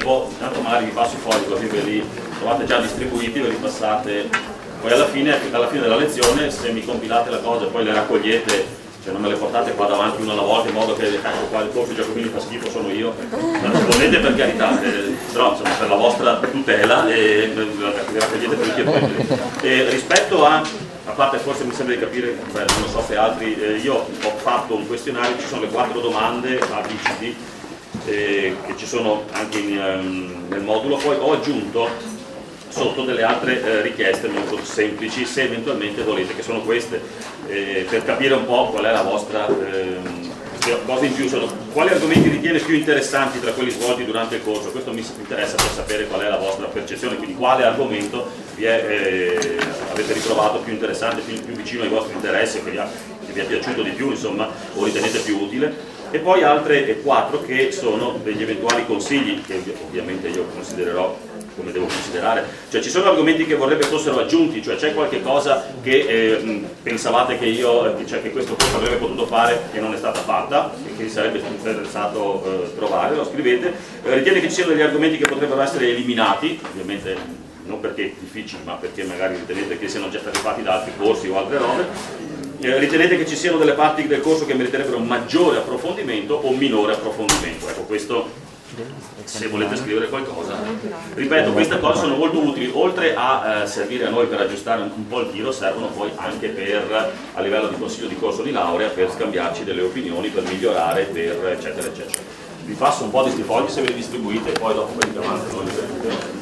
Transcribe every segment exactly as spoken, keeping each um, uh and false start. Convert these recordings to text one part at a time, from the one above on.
tempo, intanto magari vi passo i fogli così ve li trovate già distribuiti, ve li passate, poi alla fine, alla fine della lezione, se mi compilate la cosa e poi le raccogliete, cioè non me le portate qua davanti una alla volta in modo che ecco qua il corso Giacomini fa schifo sono io, rispondete per carità, eh, però insomma per la vostra tutela e le raccogliete per il piacere. E rispetto a, a parte forse mi sembra di capire, beh, non lo so se altri, eh, io ho fatto un questionario, ci sono le quattro domande A, B, C, D, eh, che ci sono anche in, um, nel modulo, poi ho aggiunto sotto delle altre eh, richieste molto semplici, se eventualmente volete, che sono queste, eh, per capire un po' qual è la vostra eh, cosa in più, sono quali argomenti ritiene più interessanti tra quelli svolti durante il corso. Questo mi interessa per sapere qual è la vostra percezione, quindi quale argomento vi è, eh, avete ritrovato più interessante, più, più vicino ai vostri interessi, che vi, ha, che vi è piaciuto di più, insomma, o ritenete più utile. E poi altre quattro che sono degli eventuali consigli, che ovviamente io considererò come devo considerare, cioè ci sono argomenti che vorrebbe fossero aggiunti, cioè c'è qualche cosa che eh, pensavate che io, cioè che questo corso avrebbe potuto fare e non è stata fatta e che vi sarebbe interessato eh, trovare, lo scrivete. Eh, ritiene che ci siano degli argomenti che potrebbero essere eliminati, ovviamente non perché difficili ma perché magari ritenete che siano già stati fatti da altri corsi o altre robe. Eh, ritenete che ci siano delle parti del corso che meriterebbero un maggiore approfondimento o minore approfondimento, ecco questo se volete scrivere qualcosa. Ripeto, queste cose sono molto utili, oltre a eh, servire a noi per aggiustare un, un po' il tiro, servono poi anche per, a livello di consiglio di corso di laurea, per scambiarci delle opinioni, per migliorare, per eccetera eccetera. Vi passo un po' di sti fogli se ve li distribuite e poi dopo quelli che avanti noi li prendete.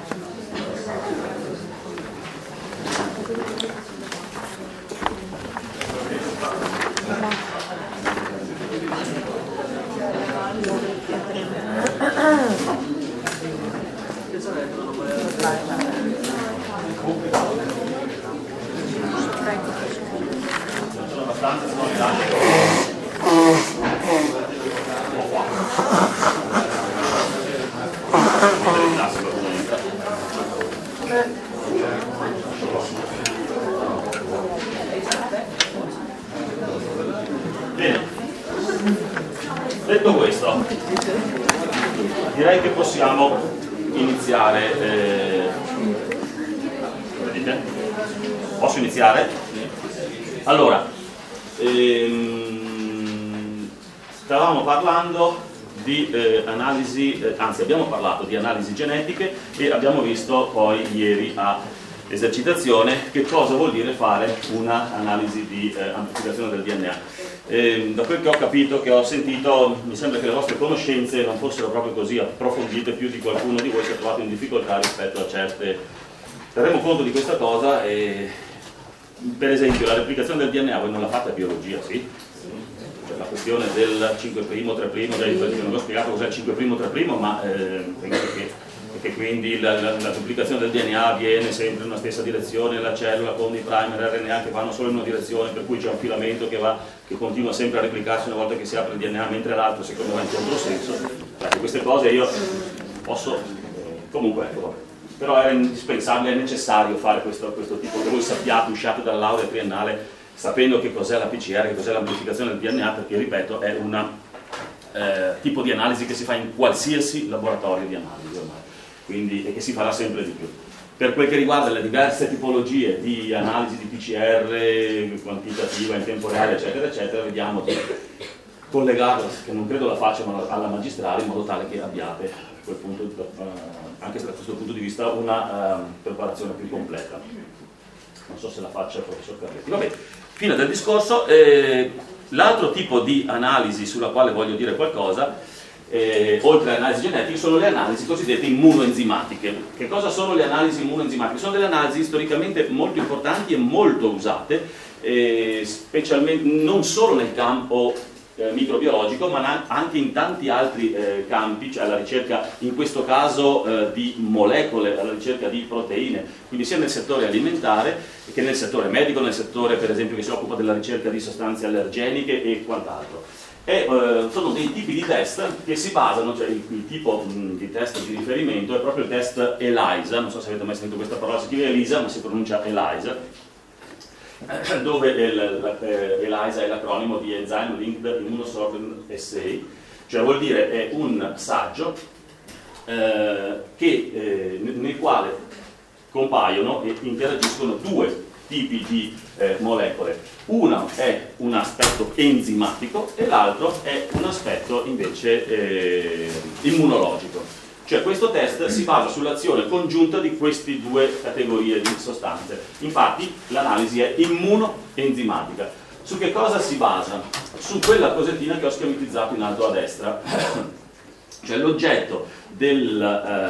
Sono abbastanza smontate. Bene, detto questo, direi che possiamo iniziare. Eh, vedete? Posso iniziare? Allora, ehm, stavamo parlando di eh, analisi, eh, anzi abbiamo parlato di analisi genetiche e abbiamo visto poi ieri a esercitazione che cosa vuol dire fare una analisi di eh, amplificazione del D N A. Eh, da quel che ho capito, che ho sentito, mi sembra che le vostre conoscenze non fossero proprio così approfondite, più di qualcuno di voi si è trovato in difficoltà rispetto a certe. Terremo conto di questa cosa e, per esempio, la replicazione del D N A voi non la fate a biologia, sì? Cioè, la questione del cinque' tre', già non ho spiegato cos'è il cinque' tre', ma eh, penso che perché quindi la, la, la duplicazione del D N A avviene sempre in una stessa direzione, la cellula con i primer R N A che vanno solo in una direzione, per cui c'è un filamento che, va, che continua sempre a replicarsi una volta che si apre il D N A, mentre l'altro secondo me è in controsenso. Ecco, queste cose io posso, comunque ecco, vabbè. Però era indispensabile, è necessario fare questo, questo tipo, che voi sappiate, usciate dalla laurea triennale sapendo che cos'è la P C R, che cos'è l'amplificazione del D N A, perché ripeto è un eh, tipo di analisi che si fa in qualsiasi laboratorio di analisi ormai. Quindi, e che si farà sempre di più. Per quel che riguarda le diverse tipologie di analisi di P C R, quantitativa, in tempo reale, eccetera, eccetera, vediamo di collegarla, che non credo la facciano alla magistrale, in modo tale che abbiate a quel punto, anche da questo punto di vista, una uh, preparazione più completa. Non so se la faccia il professor Carletti. Vabbè, fine del discorso. Eh, l'altro tipo di analisi sulla quale voglio dire qualcosa, Eh, oltre alle analisi genetiche, sono le analisi cosiddette immunoenzimatiche. Che cosa sono le analisi immunoenzimatiche? Sono delle analisi storicamente molto importanti e molto usate, eh, specialmente non solo nel campo eh, microbiologico, ma anche in tanti altri eh, campi, cioè alla ricerca, in questo caso eh, di molecole, alla ricerca di proteine, quindi sia nel settore alimentare che nel settore medico, nel settore per esempio che si occupa della ricerca di sostanze allergeniche e quant'altro. E, eh, sono dei tipi di test che si basano, cioè il, il tipo mh, di test di riferimento è proprio il test ELISA, non so se avete mai sentito questa parola, si scrive ELISA ma si pronuncia ELISA, eh, dove il, la, eh, ELISA è l'acronimo di Enzyme Linked Immunosorbent Assay, cioè vuol dire è un saggio eh, che, eh, nel quale compaiono e interagiscono due tipi di eh, molecole. Uno è un aspetto enzimatico e l'altro è un aspetto invece eh, immunologico. Cioè questo test si basa sull'azione congiunta di queste due categorie di sostanze. Infatti l'analisi è immunoenzimatica. Su che cosa si basa? Su quella cosettina che ho schematizzato in alto a destra. Cioè l'oggetto del,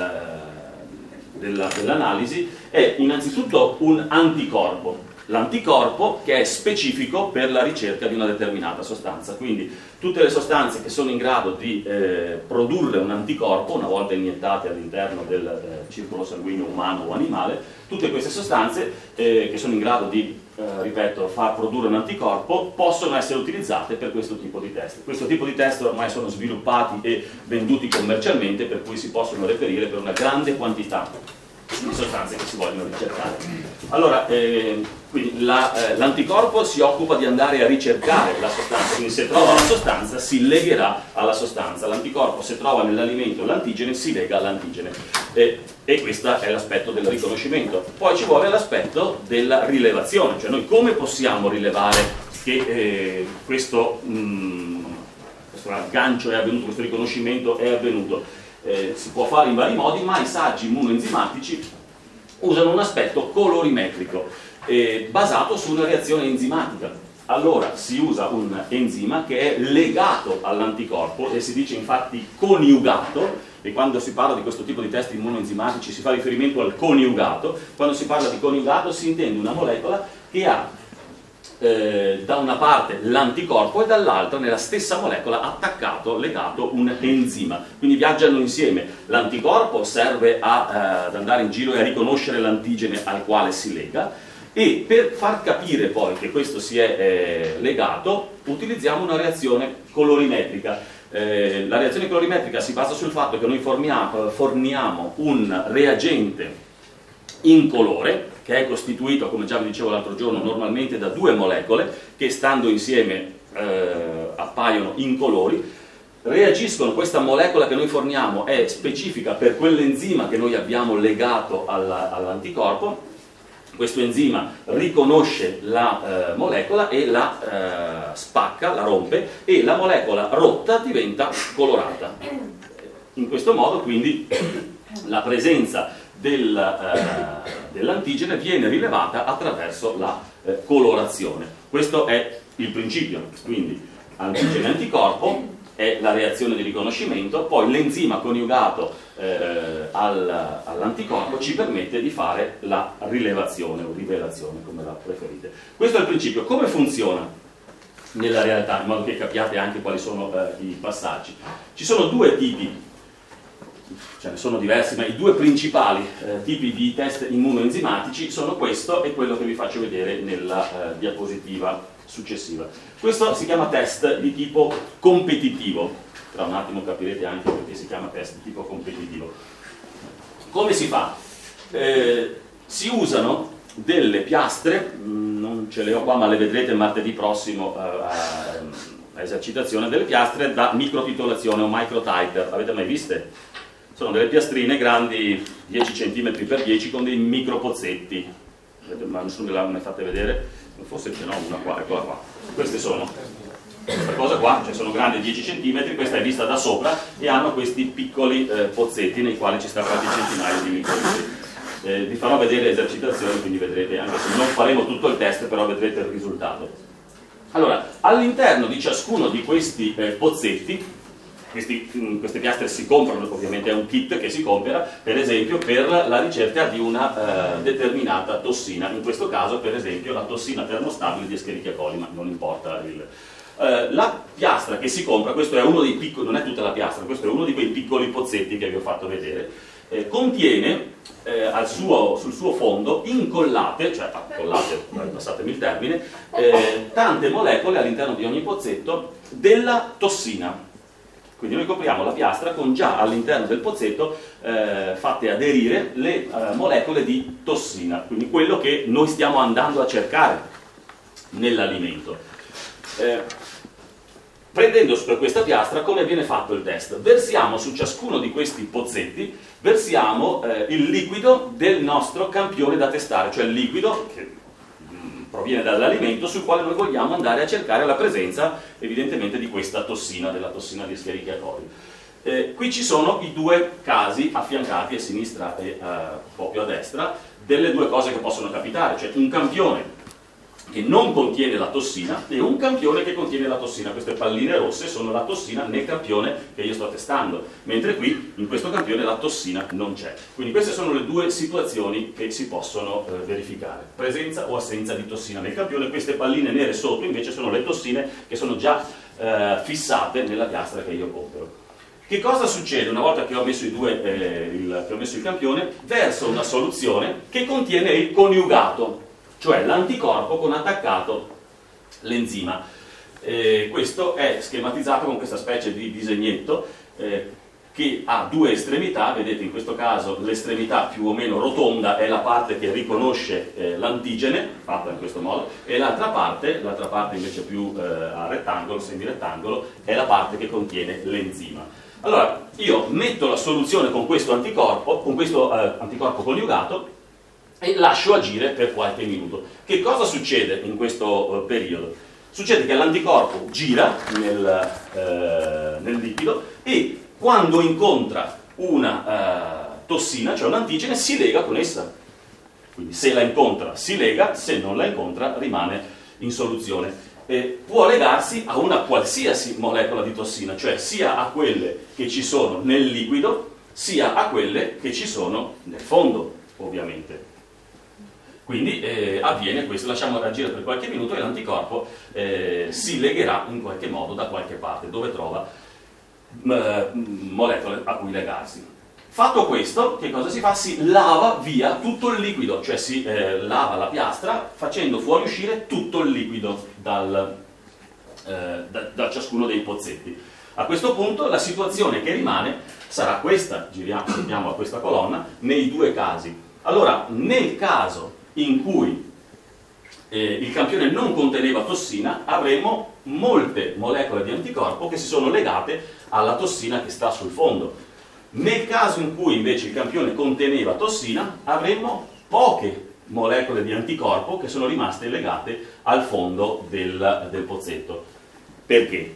eh, della, dell'analisi è innanzitutto un anticorpo. L'anticorpo che è specifico per la ricerca di una determinata sostanza, quindi tutte le sostanze che sono in grado di eh, produrre un anticorpo una volta iniettate all'interno del eh, circolo sanguigno umano o animale, tutte queste sostanze eh, che sono in grado di, eh, ripeto, far produrre un anticorpo possono essere utilizzate per questo tipo di test. Questo tipo di test ormai sono sviluppati e venduti commercialmente, per cui si possono reperire per una grande quantità di sostanze che si vogliono ricercare. Allora, eh, quindi la, eh, l'anticorpo si occupa di andare a ricercare la sostanza, quindi se trova la sostanza si legherà alla sostanza. L'anticorpo, se trova nell'alimento l'antigene, si lega all'antigene. Eh, e questo è l'aspetto del riconoscimento. Poi ci vuole l'aspetto della rilevazione, cioè noi come possiamo rilevare che eh, questo, mh, questo aggancio è avvenuto, questo riconoscimento è avvenuto. Eh, si può fare in vari modi, ma i saggi immunoenzimatici usano un aspetto colorimetrico eh, basato su una reazione enzimatica. Allora si usa un enzima che è legato all'anticorpo e si dice infatti coniugato, e quando si parla di questo tipo di test immunoenzimatici si fa riferimento al coniugato. Quando si parla di coniugato si intende una molecola che ha Eh, da una parte l'anticorpo e dall'altra nella stessa molecola attaccato, legato un enzima, quindi viaggiano insieme. L'anticorpo serve a, eh, ad andare in giro e a riconoscere l'antigene al quale si lega, e per far capire poi che questo si è eh, legato utilizziamo una reazione colorimetrica. Eh, la reazione colorimetrica si basa sul fatto che noi forniamo, forniamo un reagente incolore che è costituito, come già vi dicevo l'altro giorno, normalmente da due molecole che stando insieme eh, appaiono incolori, reagiscono. Questa molecola che noi forniamo è specifica per quell'enzima che noi abbiamo legato alla, all'anticorpo. Questo enzima riconosce la eh, molecola e la eh, spacca, la rompe, e la molecola rotta diventa colorata. In questo modo quindi la presenza Del, eh, dell'antigene viene rilevata attraverso la eh, colorazione. Questo è il principio, quindi antigene-anticorpo è la reazione di riconoscimento, poi l'enzima coniugato eh, al, all'anticorpo ci permette di fare la rilevazione o rivelazione, come la preferite. Questo è il principio. Come funziona nella realtà, in modo che capiate anche quali sono eh, i passaggi? Ci sono due tipi, ce ne sono diversi, ma i due principali eh, tipi di test immunoenzimatici sono questo e quello che vi faccio vedere nella eh, diapositiva successiva. Questo si chiama test di tipo competitivo, tra un attimo capirete anche perché si chiama test di tipo competitivo. Come si fa? Eh, si usano delle piastre, mh, non ce le ho qua ma le vedrete martedì prossimo eh, a, a esercitazione, delle piastre da microtitolazione o microtiter. Avete mai viste? Sono delle piastrine grandi dieci centimetri per dieci con dei micro pozzetti. Ma nessuno me l'ha mai fatte vedere? Forse ce n'ho una qua, eccola qua. Queste sono. Questa cosa qua, cioè sono grandi dieci centimetri, questa è vista da sopra e hanno questi piccoli eh, pozzetti nei quali ci sta qualche centinaio di micro pozzetti. Eh, vi farò vedere le esercitazioni, quindi vedrete, anche se non faremo tutto il test, però vedrete il risultato. Allora, all'interno di ciascuno di questi eh, pozzetti, Questi, queste piastre si comprano, ovviamente è un kit che si compra per esempio per la ricerca di una eh, determinata tossina, in questo caso per esempio la tossina termostabile di Escherichia coli, ma non importa il... Eh, la piastra che si compra, questo è uno dei piccoli, non è tutta la piastra, questo è uno di quei piccoli pozzetti che vi ho fatto vedere, eh, contiene eh, al suo, sul suo fondo incollate, cioè incollate, passatemi il termine, eh, tante molecole all'interno di ogni pozzetto della tossina. Quindi noi copriamo la piastra con già all'interno del pozzetto eh, fatte aderire le eh, molecole di tossina, quindi quello che noi stiamo andando a cercare nell'alimento. Eh, prendendo su questa piastra, come viene fatto il test? Versiamo su ciascuno di questi pozzetti, versiamo eh, il liquido del nostro campione da testare, cioè il liquido che mh, proviene dall'alimento sul quale noi vogliamo andare a cercare la presenza evidentemente di questa tossina, della tossina di Escherichia coli. Eh, qui ci sono i due casi affiancati a sinistra e eh, proprio a destra delle due cose che possono capitare, cioè un campione che non contiene la tossina e un campione che contiene la tossina. Queste palline rosse sono la tossina nel campione che io sto testando, mentre qui in questo campione la tossina non c'è. Quindi queste sono le due situazioni che si possono eh, verificare: presenza o assenza di tossina nel campione. Queste palline nere sotto invece sono le tossine che sono già eh, fissate nella piastra che io compro. Che cosa succede una volta che ho messo, i due, eh, il, che ho messo il campione? Verso una soluzione che contiene il coniugato, cioè l'anticorpo con attaccato l'enzima. Eh, questo è schematizzato con questa specie di disegnetto eh, che ha due estremità. Vedete, in questo caso l'estremità più o meno rotonda è la parte che riconosce eh, l'antigene, fatta in questo modo, e l'altra parte, l'altra parte invece più eh, a rettangolo, semirettangolo, è la parte che contiene l'enzima. Allora, io metto la soluzione con questo anticorpo, con questo eh, anticorpo coniugato, e lascio agire per qualche minuto. Che cosa succede in questo uh, periodo? Succede che l'anticorpo gira nel, uh, nel liquido e quando incontra una uh, tossina, cioè un antigene, si lega con essa. Quindi se la incontra si lega, se non la incontra rimane in soluzione. Eh, può legarsi a una qualsiasi molecola di tossina, cioè sia a quelle che ci sono nel liquido, sia a quelle che ci sono nel fondo, ovviamente. Quindi eh, avviene questo, lasciamo agire per qualche minuto e l'anticorpo eh, si legherà in qualche modo da qualche parte, dove trova eh, molecole a cui legarsi. Fatto questo, che cosa si fa? Si lava via tutto il liquido, cioè si eh, lava la piastra facendo fuoriuscire tutto il liquido dal, eh, da, da ciascuno dei pozzetti. A questo punto la situazione che rimane sarà questa, giriamo, giriamo a questa colonna, nei due casi. Allora, nel caso in cui eh, il campione non conteneva tossina, avremo molte molecole di anticorpo che si sono legate alla tossina che sta sul fondo. Nel caso in cui invece il campione conteneva tossina, avremo poche molecole di anticorpo che sono rimaste legate al fondo del, del pozzetto. Perché?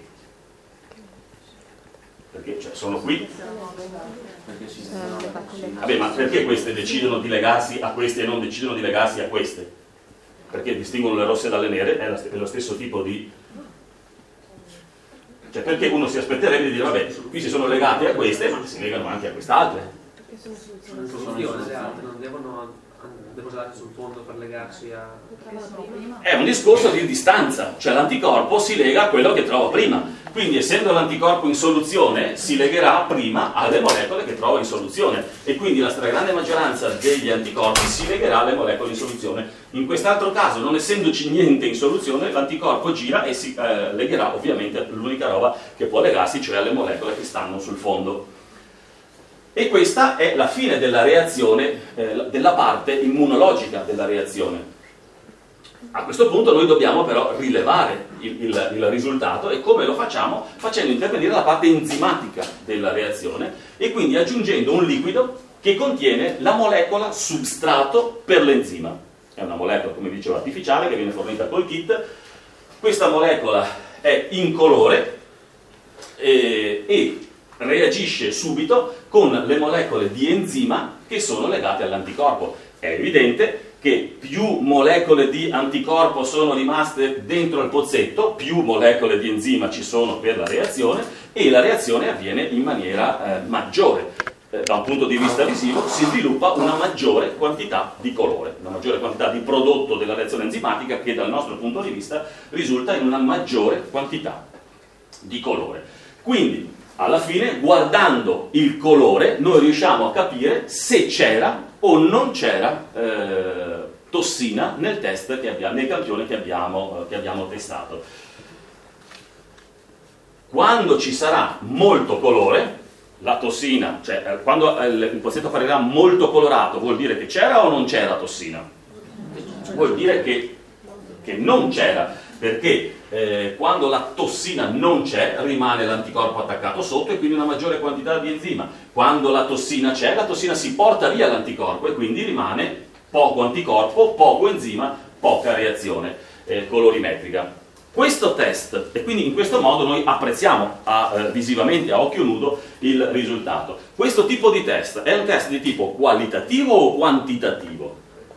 Perché cioè, sono qui. Vabbè, ma perché queste decidono di legarsi a queste e non decidono di legarsi a queste? Perché distinguono le rosse dalle nere, è, la, è lo stesso tipo di... Cioè, perché uno si aspetterebbe di dire, vabbè, qui si sono legate a queste, ma si legano anche a quest'altre. Sono soluzioni, le altre non devono deposarsi sul fondo per legarsi a... È un discorso di distanza, cioè l'anticorpo si lega a quello che trova prima. Quindi, essendo l'anticorpo in soluzione, si legherà prima alle molecole che trova in soluzione e quindi la stragrande maggioranza degli anticorpi si legherà alle molecole in soluzione. In quest'altro caso, non essendoci niente in soluzione, l'anticorpo gira e si eh, legherà ovviamente all'unica roba che può legarsi, cioè alle molecole che stanno sul fondo. E questa è la fine della reazione, eh, della parte immunologica della reazione. A questo punto noi dobbiamo però rilevare il, il, il risultato, e come lo facciamo? Facendo intervenire la parte enzimatica della reazione e quindi aggiungendo un liquido che contiene la molecola substrato per l'enzima. È una molecola, come dicevo, artificiale che viene fornita col kit. Questa molecola è incolore e, e reagisce subito con le molecole di enzima che sono legate all'anticorpo. È evidente che più molecole di anticorpo sono rimaste dentro il pozzetto, più molecole di enzima ci sono per la reazione, e la reazione avviene in maniera eh, maggiore. Eh, da un punto di vista visivo si sviluppa una maggiore quantità di colore, una maggiore quantità di prodotto della reazione enzimatica che dal nostro punto di vista risulta in una maggiore quantità di colore. Quindi, alla fine, guardando il colore, noi riusciamo a capire se c'era o non c'era eh, tossina nel test che abbiamo, nel campione che abbiamo, eh, che abbiamo testato. Quando ci sarà molto colore, la tossina, cioè eh, quando il, il pozzetto apparirà molto colorato, vuol dire che c'era o non c'era tossina? Vuol dire che, che non c'era, perché eh, quando la tossina non c'è rimane l'anticorpo attaccato sotto e quindi una maggiore quantità di enzima. Quando la tossina c'è, la tossina si porta via l'anticorpo e quindi rimane poco anticorpo, poco enzima, poca reazione eh, colorimetrica. Questo test, e quindi in questo modo noi apprezziamo a, eh, visivamente, a occhio nudo, il risultato. Questo tipo di test è un test di tipo qualitativo o quantitativo?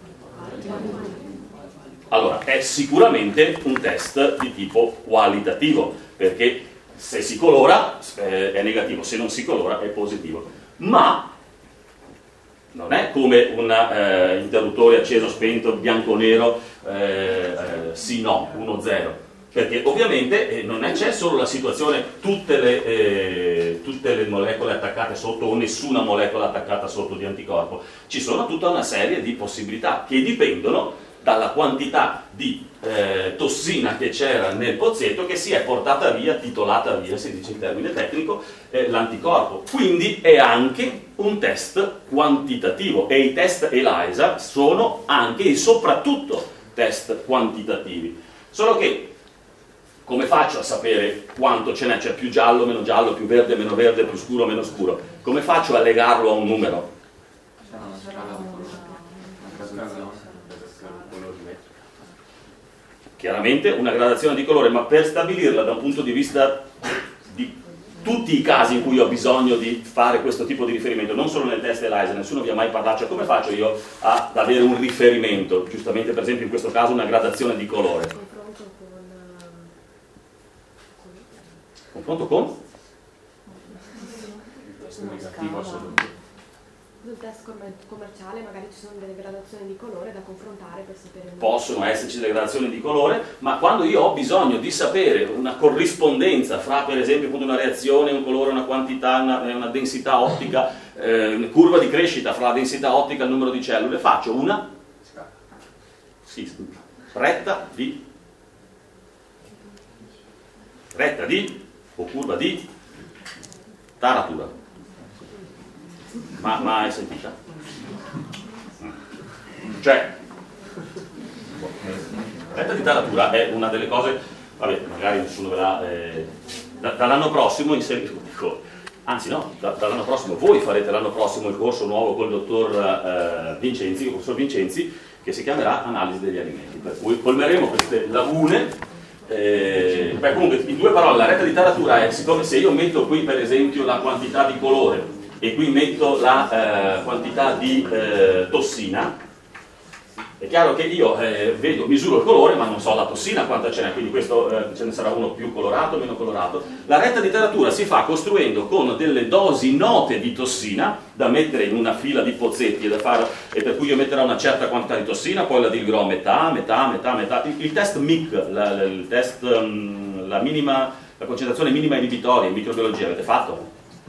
Allora, è sicuramente un test di tipo qualitativo, perché se si colora eh, è negativo, se non si colora è positivo. Ma non è come un eh, interruttore acceso, spento, bianco-nero, eh, eh, sì, no, uno zero. Perché ovviamente eh, non c'è solo la situazione tutte le, eh, tutte le molecole attaccate sotto o nessuna molecola attaccata sotto di anticorpo, ci sono tutta una serie di possibilità che dipendono dalla quantità di eh, tossina che c'era nel pozzetto che si è portata via, titolata via, si dice in termine tecnico, eh, l'anticorpo. Quindi è anche un test quantitativo e i test ELISA sono anche e soprattutto test quantitativi. Solo che come faccio a sapere quanto ce n'è? C'è più giallo, meno giallo, più verde, meno verde, più scuro, meno scuro. Come faccio a legarlo a un numero? Chiaramente una gradazione di colore, ma per stabilirla da un punto di vista di tutti i casi in cui ho bisogno di fare questo tipo di riferimento, non solo nel test ELISA, nessuno vi ha mai parlato, cioè come faccio io ad avere un riferimento? Giustamente per esempio in questo caso una gradazione di colore. Confronto con? Nel test commerciale magari ci sono delle gradazioni di colore da confrontare per sapere. Possono esserci delle gradazioni di colore, ma quando io ho bisogno di sapere una corrispondenza fra per esempio una reazione, un colore, una quantità, una, una densità ottica, eh, curva di crescita fra la densità ottica e il numero di cellule, faccio una sì, retta di retta di o curva di taratura. Ma mai sentita? Cioè, retta di taratura è una delle cose, vabbè, magari nessuno verrà, eh, da, dall'anno prossimo inserisco, anzi no, da, dall'anno prossimo voi farete l'anno prossimo il corso nuovo col dottor eh, Vincenzi, il professor Vincenzi, che si chiamerà Analisi degli alimenti, per cui colmeremo queste lacune. Eh, beh, comunque in due parole la retta di taratura è, siccome se io metto qui per esempio la quantità di colore e qui metto la eh, quantità di eh, tossina, è chiaro che io eh, vedo, misuro il colore ma non so la tossina quanta ce n'è, quindi questo eh, ce ne sarà uno più colorato o meno colorato. La retta di taratura si fa costruendo con delle dosi note di tossina da mettere in una fila di pozzetti e, da fare, e per cui io metterò una certa quantità di tossina, poi la dividerò a metà, metà, metà, metà. Il, il test M I C, la, il test, um, la, minima, la concentrazione minima inibitoria in microbiologia, avete fatto?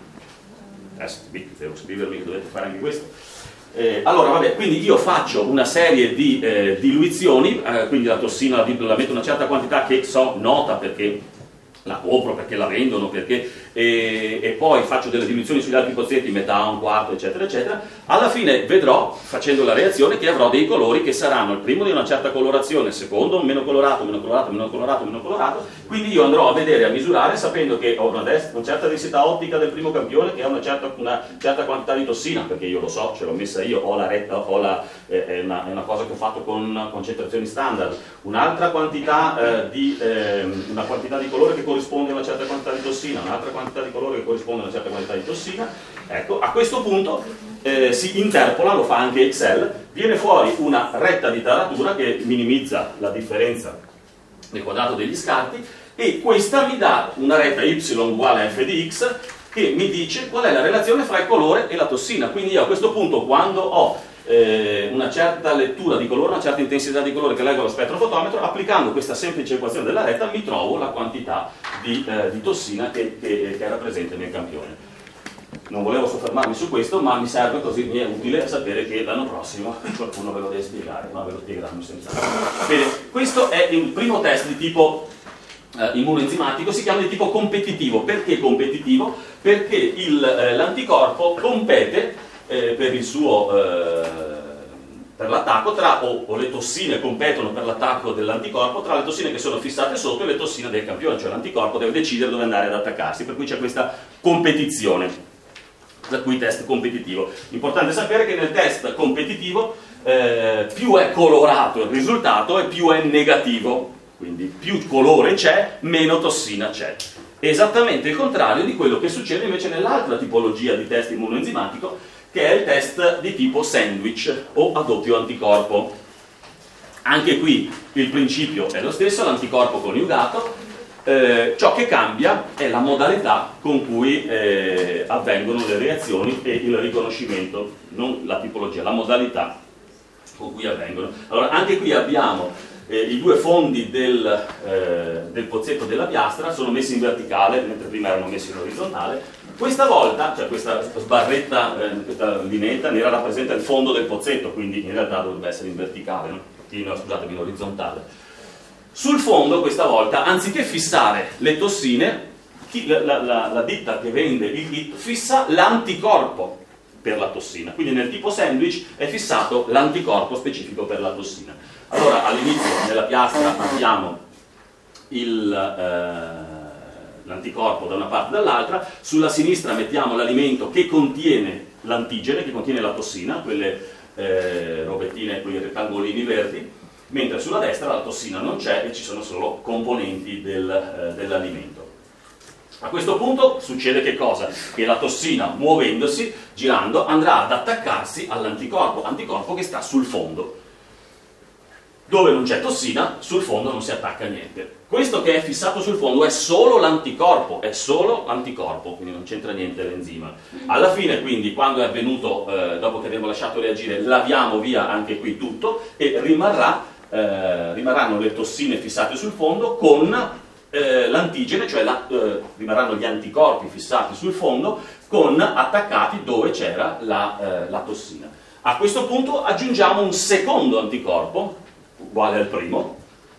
Test M I C, devo scrivermi che dovete fare anche questo. Eh, allora, vabbè, quindi io faccio una serie di eh, diluizioni, eh, quindi la tossina la, la metto una certa quantità che so nota perché la compro, perché la vendono, perché, e, e poi faccio delle diluizioni sugli altri pozzetti, metà, un quarto, eccetera, eccetera. Alla fine vedrò, facendo la reazione, che avrò dei colori che saranno il primo di una certa colorazione, il secondo meno colorato, meno colorato, meno colorato, meno colorato, quindi io andrò a vedere, a misurare, sapendo che ho una, una certa densità ottica del primo campione che ha una certa, una certa quantità di tossina, perché io lo so, ce l'ho messa io, ho la retta, ho la, eh, è, una, è una cosa che ho fatto con concentrazioni standard, un'altra quantità, eh, di, eh, una quantità di colore che corrisponde a una certa quantità di tossina, un'altra quantità di colore che corrisponde a una certa quantità di tossina. Ecco, a questo punto eh, si interpola, lo fa anche Excel, viene fuori una retta di taratura che minimizza la differenza del quadrato degli scarti e questa mi dà una retta y uguale a f di x che mi dice qual è la relazione fra il colore e la tossina. Quindi io a questo punto, quando ho eh, una certa lettura di colore, una certa intensità di colore che leggo allo spettrofotometro, applicando questa semplice equazione della retta mi trovo la quantità di, eh, di tossina che, che, che era presente nel campione. Non volevo soffermarmi su questo, ma mi serve, così mi è utile sapere che l'anno prossimo qualcuno ve lo deve spiegare, ma ve lo spiegheranno senza. Bene, questo è il primo test di tipo eh, immunoenzimatico, si chiama di tipo competitivo. Perché competitivo? Perché il, eh, l'anticorpo compete eh, per il suo, eh, per l'attacco tra, o, o le tossine competono per l'attacco dell'anticorpo tra le tossine che sono fissate sotto e le tossine del campione, cioè l'anticorpo deve decidere dove andare ad attaccarsi, per cui c'è questa competizione, da cui test competitivo. Importante sapere che nel test competitivo eh, più è colorato il risultato e più è negativo, quindi più colore c'è, meno tossina c'è. Esattamente il contrario di quello che succede invece nell'altra tipologia di test immunoenzimatico, che è il test di tipo sandwich o a doppio anticorpo. Anche qui il principio è lo stesso, l'anticorpo coniugato, eh, ciò che cambia è la modalità con cui eh, avvengono le reazioni e il riconoscimento, non la tipologia, la modalità con cui avvengono. Allora anche qui abbiamo Eh, i due fondi del, eh, del pozzetto della piastra, sono messi in verticale, mentre prima erano messi in orizzontale. Questa volta, cioè questa sbarretta, eh, questa lineetta nera rappresenta il fondo del pozzetto, quindi in realtà dovrebbe essere in verticale, no? in, scusatemi, in orizzontale. Sul fondo questa volta, anziché fissare le tossine, chi, la, la, la ditta che vende il kit fissa l'anticorpo per la tossina, quindi nel tipo sandwich è fissato l'anticorpo specifico per la tossina. Allora all'inizio nella piastra abbiamo il, eh, l'anticorpo da una parte e dall'altra, sulla sinistra mettiamo l'alimento che contiene l'antigene, che contiene la tossina, quelle eh, robettine, quei rettangolini verdi, mentre sulla destra la tossina non c'è e ci sono solo componenti del, eh, dell'alimento. A questo punto succede che cosa? Che la tossina, muovendosi, girando, andrà ad attaccarsi all'anticorpo, anticorpo che sta sul fondo. Dove non c'è tossina, sul fondo non si attacca niente. Questo che è fissato sul fondo è solo l'anticorpo, è solo l'anticorpo, quindi non c'entra niente l'enzima. Alla fine, quindi, quando è avvenuto, eh, dopo che abbiamo lasciato reagire, laviamo via anche qui tutto e rimarrà, eh, rimarranno le tossine fissate sul fondo con eh, l'antigene, cioè la, eh, rimarranno gli anticorpi fissati sul fondo con attaccati dove c'era la, eh, la tossina. A questo punto aggiungiamo un secondo anticorpo, uguale al primo,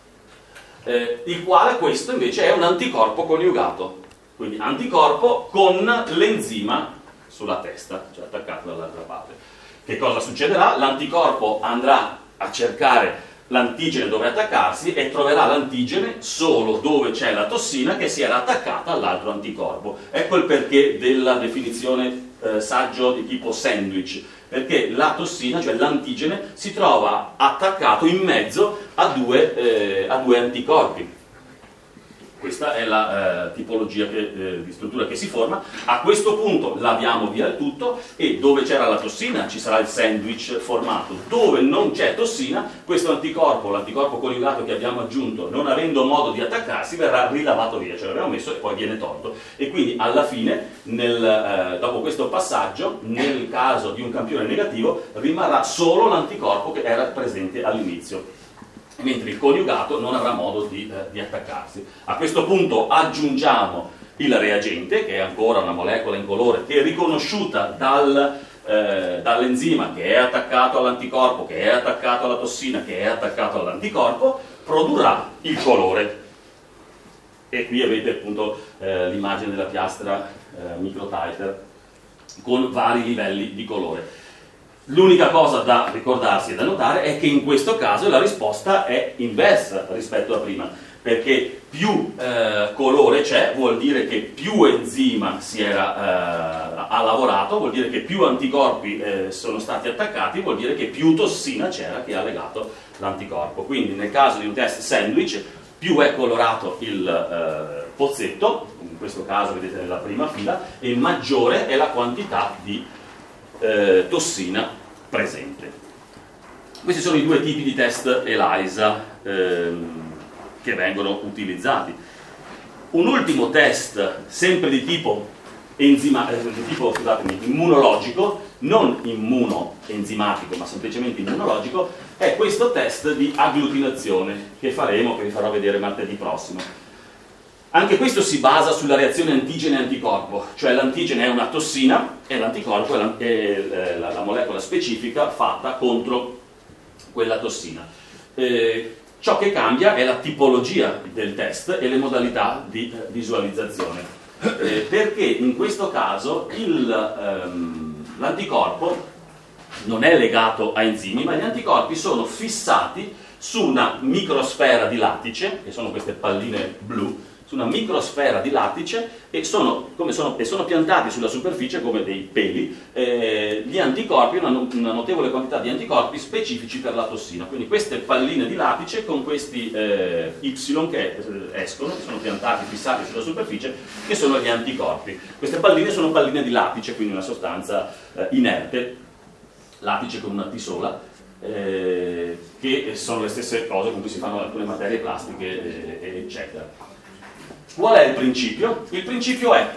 eh, il quale questo invece è un anticorpo coniugato, quindi anticorpo con l'enzima sulla testa, cioè attaccato dall'altra parte. Che cosa succederà? L'anticorpo andrà a cercare l'antigene dove attaccarsi e troverà l'antigene solo dove c'è la tossina che si era attaccata all'altro anticorpo. Ecco il perché della definizione eh, saggio di tipo sandwich, perché la tossina, cioè l'antigene, si trova attaccato in mezzo a due, eh, a due anticorpi. Questa è la eh, tipologia che, eh, di struttura che si forma. A questo punto laviamo via il tutto e dove c'era la tossina ci sarà il sandwich formato. Dove non c'è tossina, questo anticorpo, l'anticorpo coniugato che abbiamo aggiunto, non avendo modo di attaccarsi, verrà rilavato via, cioè l'abbiamo messo e poi viene tolto. E quindi alla fine, nel, eh, dopo questo passaggio, nel caso di un campione negativo, rimarrà solo l'anticorpo che era presente all'inizio, mentre il coniugato non avrà modo di, eh, di attaccarsi. A questo punto aggiungiamo il reagente, che è ancora una molecola incolore che è riconosciuta dal, eh, dall'enzima che è attaccato all'anticorpo, che è attaccato alla tossina, che è attaccato all'anticorpo, produrrà il colore. E qui avete appunto eh, l'immagine della piastra eh, microtiter con vari livelli di colore. L'unica cosa da ricordarsi e da notare è che in questo caso la risposta è inversa rispetto a prima, perché più eh, colore c'è vuol dire che più enzima si era, eh, ha lavorato, vuol dire che più anticorpi eh, sono stati attaccati, vuol dire che più tossina c'era che ha legato l'anticorpo. Quindi nel caso di un test sandwich, più è colorato il eh, pozzetto, in questo caso vedete nella prima fila, e maggiore è la quantità di Eh, tossina presente. Questi sono i due tipi di test ELISA ehm, che vengono utilizzati. Un ultimo test, sempre di tipo, enzima, eh, di tipo scusatemi, immunologico, non immunoenzimatico ma semplicemente immunologico, è questo test di agglutinazione che faremo, che vi farò vedere martedì prossimo. Anche questo si basa sulla reazione antigene-anticorpo, cioè l'antigene è una tossina e l'anticorpo è, la, è la, la molecola specifica fatta contro quella tossina. Eh, ciò che cambia è la tipologia del test e le modalità di eh, visualizzazione, eh, perché in questo caso il, ehm, l'anticorpo non è legato a enzimi, ma gli anticorpi sono fissati su una microsfera di lattice, che sono queste palline blu, su una microsfera di lattice e sono, come sono, e sono piantati sulla superficie come dei peli eh, gli anticorpi, una, una notevole quantità di anticorpi specifici per la tossina. Quindi queste palline di lattice con questi eh, Y che eh, escono, che sono piantati, fissati sulla superficie, che sono gli anticorpi. Queste palline sono palline di lattice, quindi una sostanza eh, inerte, lattice con una T sola, eh, che sono le stesse cose con cui si fanno alcune materie plastiche eh, eccetera. Qual è il principio? Il principio è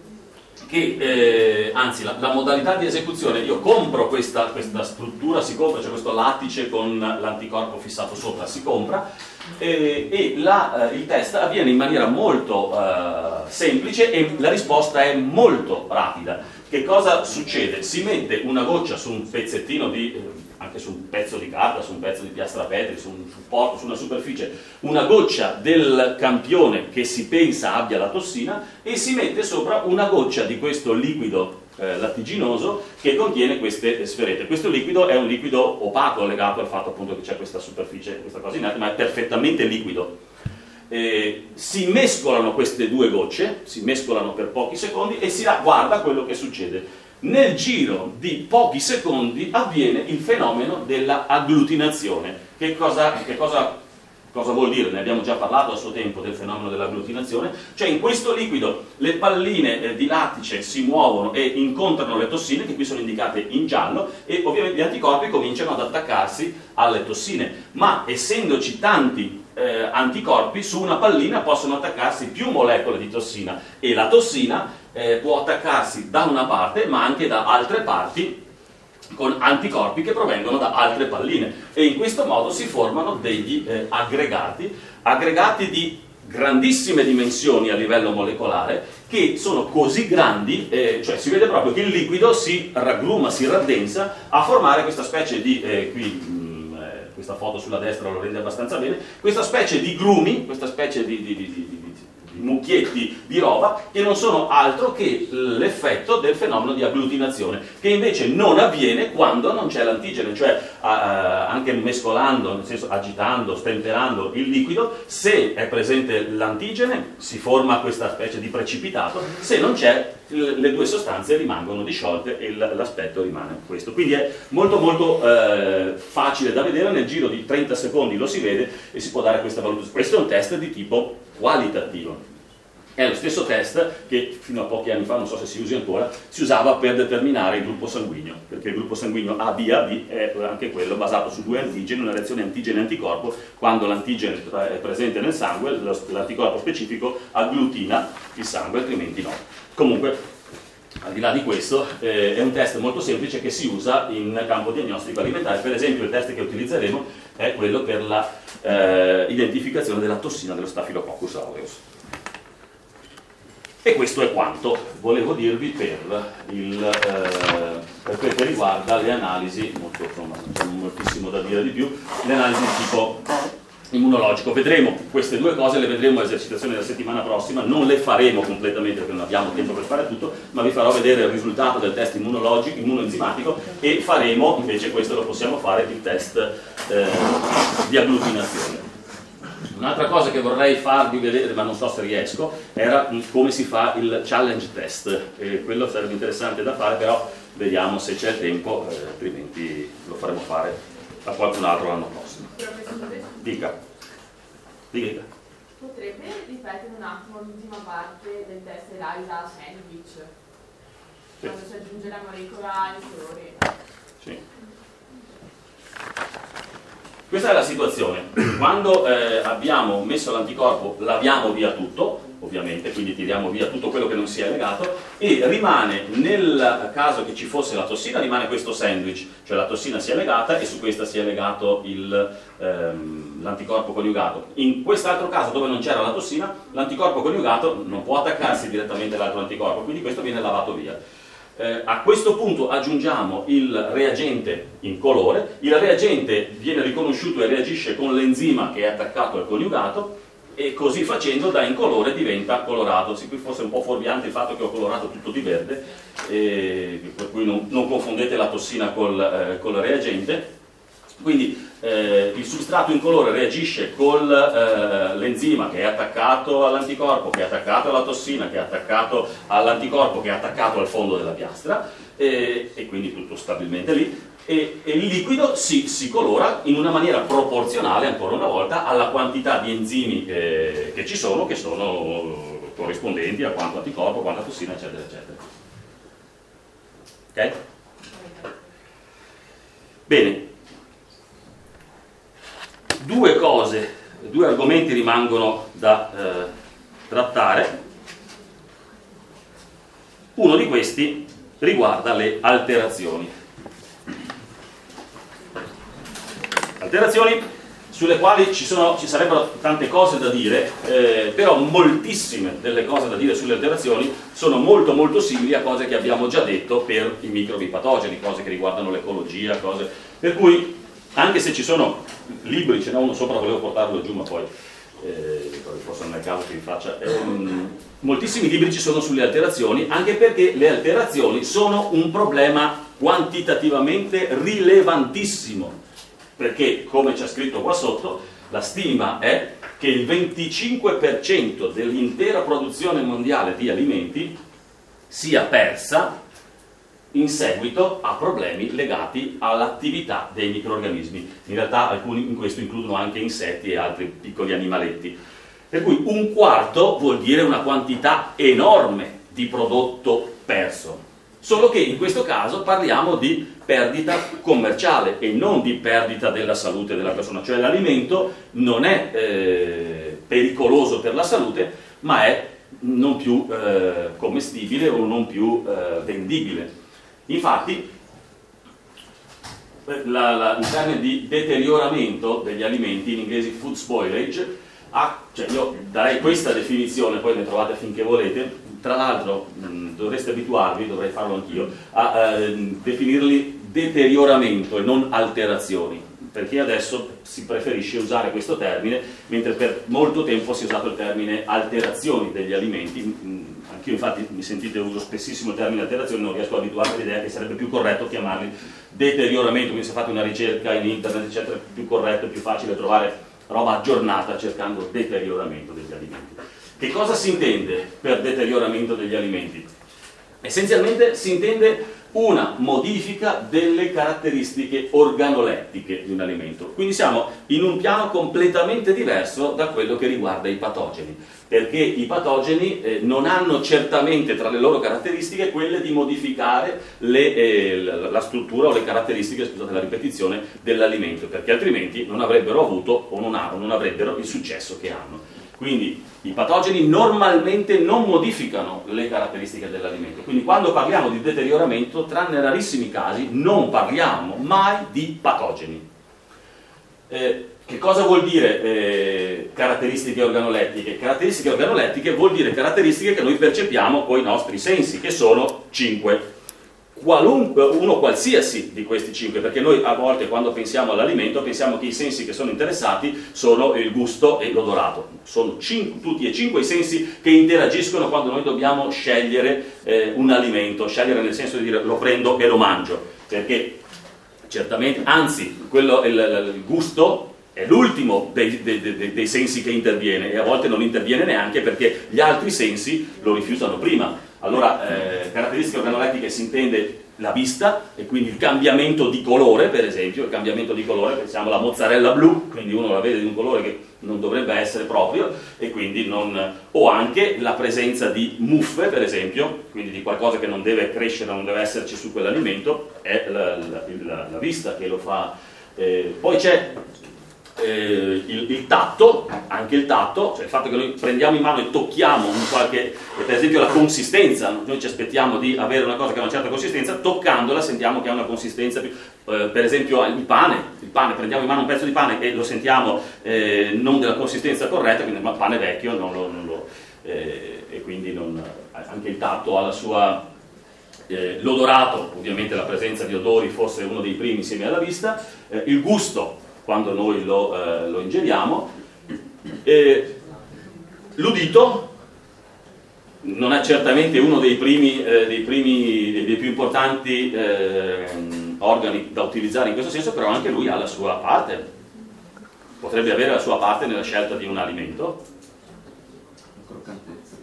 che, eh, anzi la, la modalità di esecuzione, io compro questa, questa struttura, si compra, cioè questo lattice con l'anticorpo fissato sopra, si compra, eh, e la, eh, il test avviene in maniera molto eh, semplice e la risposta è molto rapida. Che cosa succede? Si mette una goccia su un pezzettino di... Eh, anche su un pezzo di carta, su un pezzo di piastra petri, su un supporto, su una superficie, una goccia del campione che si pensa abbia la tossina e si mette sopra una goccia di questo liquido eh, lattiginoso che contiene queste sferette. Questo liquido è un liquido opaco legato al fatto appunto che c'è questa superficie, questa cosa inerte, ma è perfettamente liquido. Eh, si mescolano queste due gocce, si mescolano per pochi secondi e si guarda quello che succede. Nel giro di pochi secondi avviene il fenomeno della agglutinazione. Che cosa, che cosa, cosa vuol dire? Ne abbiamo già parlato a suo tempo del fenomeno dell'agglutinazione. Cioè in questo liquido le palline eh, di lattice si muovono e incontrano le tossine, che qui sono indicate in giallo, e ovviamente gli anticorpi cominciano ad attaccarsi alle tossine. Ma essendoci tanti eh, anticorpi, su una pallina possono attaccarsi più molecole di tossina e la tossina Eh, può attaccarsi da una parte ma anche da altre parti con anticorpi che provengono da altre palline e in questo modo si formano degli eh, aggregati, aggregati di grandissime dimensioni a livello molecolare che sono così grandi, eh, cioè si vede proprio che il liquido si raggruma, si raddensa a formare questa specie di, eh, qui mh, eh, questa foto sulla destra lo rende abbastanza bene, questa specie di grumi, questa specie di, di, di, di, di mucchietti di roba che non sono altro che l'effetto del fenomeno di agglutinazione, che invece non avviene quando non c'è l'antigene, cioè uh, anche mescolando, nel senso agitando, stemperando il liquido, se è presente l'antigene si forma questa specie di precipitato, se non c'è le due sostanze rimangono disciolte e l'aspetto rimane questo. Quindi è molto molto eh, facile da vedere, nel giro di trenta secondi lo si vede e si può dare questa valutazione. Questo è un test di tipo qualitativo. È lo stesso test che fino a pochi anni fa, non so se si usi ancora, si usava per determinare il gruppo sanguigno, perché il gruppo sanguigno A B A B è anche quello basato su due antigeni, una reazione antigene-anticorpo. Quando l'antigene è presente nel sangue, l'anticorpo specifico agglutina il sangue, altrimenti no. Comunque, al di là di questo, eh, è un test molto semplice che si usa in campo diagnostico alimentare. Per esempio, il test che utilizzeremo è quello per la eh, identificazione della tossina dello Staphylococcus aureus. E questo è quanto volevo dirvi per, il, eh, per quel che riguarda le analisi, molto, insomma, non c'è moltissimo da dire di più, le analisi di tipo immunologico. Vedremo queste due cose, le vedremo a esercitazione della settimana prossima, non le faremo completamente perché non abbiamo tempo per fare tutto, ma vi farò vedere il risultato del test immunologico, immunoenzimatico, e faremo, invece questo lo possiamo fare, il test eh, di agglutinazione. Un'altra cosa che vorrei farvi vedere, ma non so se riesco, era come si fa il challenge test. E quello sarebbe interessante da fare, però vediamo se c'è tempo, eh, altrimenti lo faremo fare a qualcun altro l'anno prossimo. Dica. Dica. Potrebbe ripetere un attimo l'ultima parte del test ELISA sandwich? Sì. Quando si aggiunge la molecola ai colori. Sì. Questa è la situazione. Quando eh, abbiamo messo l'anticorpo laviamo via tutto, ovviamente, quindi tiriamo via tutto quello che non si è legato, e rimane, nel caso che ci fosse la tossina, rimane questo sandwich, cioè la tossina si è legata e su questa si è legato il, ehm, l'anticorpo coniugato. In quest'altro caso, dove non c'era la tossina, l'anticorpo coniugato non può attaccarsi direttamente all'altro anticorpo, quindi questo viene lavato via. Eh, a questo punto aggiungiamo il reagente in colore, il reagente viene riconosciuto e reagisce con l'enzima che è attaccato al coniugato, e così facendo da incolore diventa colorato. Sì, qui forse è un po' fuorviante il fatto che ho colorato tutto di verde, eh, per cui non, non confondete la tossina col, eh, col reagente. Quindi eh, il substrato incolore reagisce con eh, l'enzima che è attaccato all'anticorpo, che è attaccato alla tossina, che è attaccato all'anticorpo, che è attaccato al fondo della piastra, eh, e quindi tutto stabilmente lì. E, e il liquido si, si colora in una maniera proporzionale, ancora una volta, alla quantità di enzimi eh, che ci sono, che sono corrispondenti a quanto anticorpo, quanta tossina, eccetera, eccetera. Ok? Bene. Due cose, due argomenti rimangono da eh, trattare. Uno di questi riguarda le alterazioni. Alterazioni sulle quali ci, sono, ci sarebbero tante cose da dire, eh, però moltissime delle cose da dire sulle alterazioni sono molto molto simili a cose che abbiamo già detto per i microbi patogeni, cose che riguardano l'ecologia, cose per cui anche se ci sono libri, ce n'è uno sopra, volevo portarlo giù ma poi eh, forse non è il caso che vi faccia, eh, moltissimi libri ci sono sulle alterazioni, anche perché le alterazioni sono un problema quantitativamente rilevantissimo, perché come c'è scritto qua sotto la stima è che il venticinque per cento dell'intera produzione mondiale di alimenti sia persa in seguito a problemi legati all'attività dei microrganismi. In realtà alcuni in questo includono anche insetti e altri piccoli animaletti. Per cui un quarto vuol dire una quantità enorme di prodotto perso. Solo che in questo caso parliamo di perdita commerciale e non di perdita della salute della persona. Cioè l'alimento non è eh, pericoloso per la salute, ma è non più eh, commestibile o non più eh, vendibile. Infatti, la, la, il termine di deterioramento degli alimenti, in inglese food spoilage, ha, cioè io darei questa definizione, poi ne trovate finché volete, tra l'altro mh, dovreste abituarvi, dovrei farlo anch'io, a eh, definirli deterioramento e non alterazioni, perché adesso si preferisce usare questo termine, mentre per molto tempo si è usato il termine alterazioni degli alimenti. Anch'io infatti mi sentite, uso spessissimo il termine alterazioni, non riesco a abituarmi all'idea che sarebbe più corretto chiamarli deterioramento, quindi se fate una ricerca in internet eccetera è più corretto, è più facile trovare roba aggiornata cercando deterioramento degli alimenti. Che cosa si intende per deterioramento degli alimenti? Essenzialmente si intende una modifica delle caratteristiche organolettiche di un alimento. Quindi siamo in un piano completamente diverso da quello che riguarda i patogeni, perché i patogeni eh, non hanno certamente tra le loro caratteristiche quelle di modificare le, eh, la struttura o le caratteristiche, scusate la ripetizione, dell'alimento, perché altrimenti non avrebbero avuto o non, ha, o non avrebbero il successo che hanno. Quindi i patogeni normalmente non modificano le caratteristiche dell'alimento, quindi quando parliamo di deterioramento, tranne rarissimi casi, non parliamo mai di patogeni. Eh, che cosa vuol dire eh, caratteristiche organolettiche? Caratteristiche organolettiche vuol dire caratteristiche che noi percepiamo con i nostri sensi, che sono cinque. Qualunque, uno qualsiasi di questi cinque, perché noi a volte quando pensiamo all'alimento pensiamo che i sensi che sono interessati sono il gusto e l'odorato. Sono cinque, tutti e cinque i sensi che interagiscono quando noi dobbiamo scegliere eh, un alimento, scegliere nel senso di dire lo prendo e lo mangio, perché certamente, anzi, quello, il, il gusto è l'ultimo dei, dei, dei, dei sensi che interviene, e a volte non interviene neanche perché gli altri sensi lo rifiutano prima. Allora, eh, caratteristiche organolettiche si intende la vista, e quindi il cambiamento di colore, per esempio, il cambiamento di colore, pensiamo alla mozzarella blu, quindi uno la vede di un colore che non dovrebbe essere proprio, e quindi non... o anche la presenza di muffe, per esempio, quindi di qualcosa che non deve crescere, non deve esserci su quell'alimento, è la, la, la, la vista che lo fa. Eh, poi c'è Eh, il, il tatto, anche il tatto, cioè il fatto che noi prendiamo in mano e tocchiamo un qualche, per esempio la consistenza, noi ci aspettiamo di avere una cosa che ha una certa consistenza, toccandola sentiamo che ha una consistenza più, eh, per esempio il pane, il pane, prendiamo in mano un pezzo di pane e lo sentiamo eh, non della consistenza corretta, quindi il pane vecchio non lo, non lo, eh, e quindi non, anche il tatto ha la sua... Eh, l'odorato, ovviamente la presenza di odori forse è uno dei primi insieme alla vista, eh, il gusto quando noi lo, eh, lo ingeriamo, e L'udito non è certamente uno dei primi, eh, dei, primi dei, dei più importanti eh, organi da utilizzare in questo senso, però anche lui ha la sua parte, potrebbe avere la sua parte nella scelta di un alimento. Croccantezza.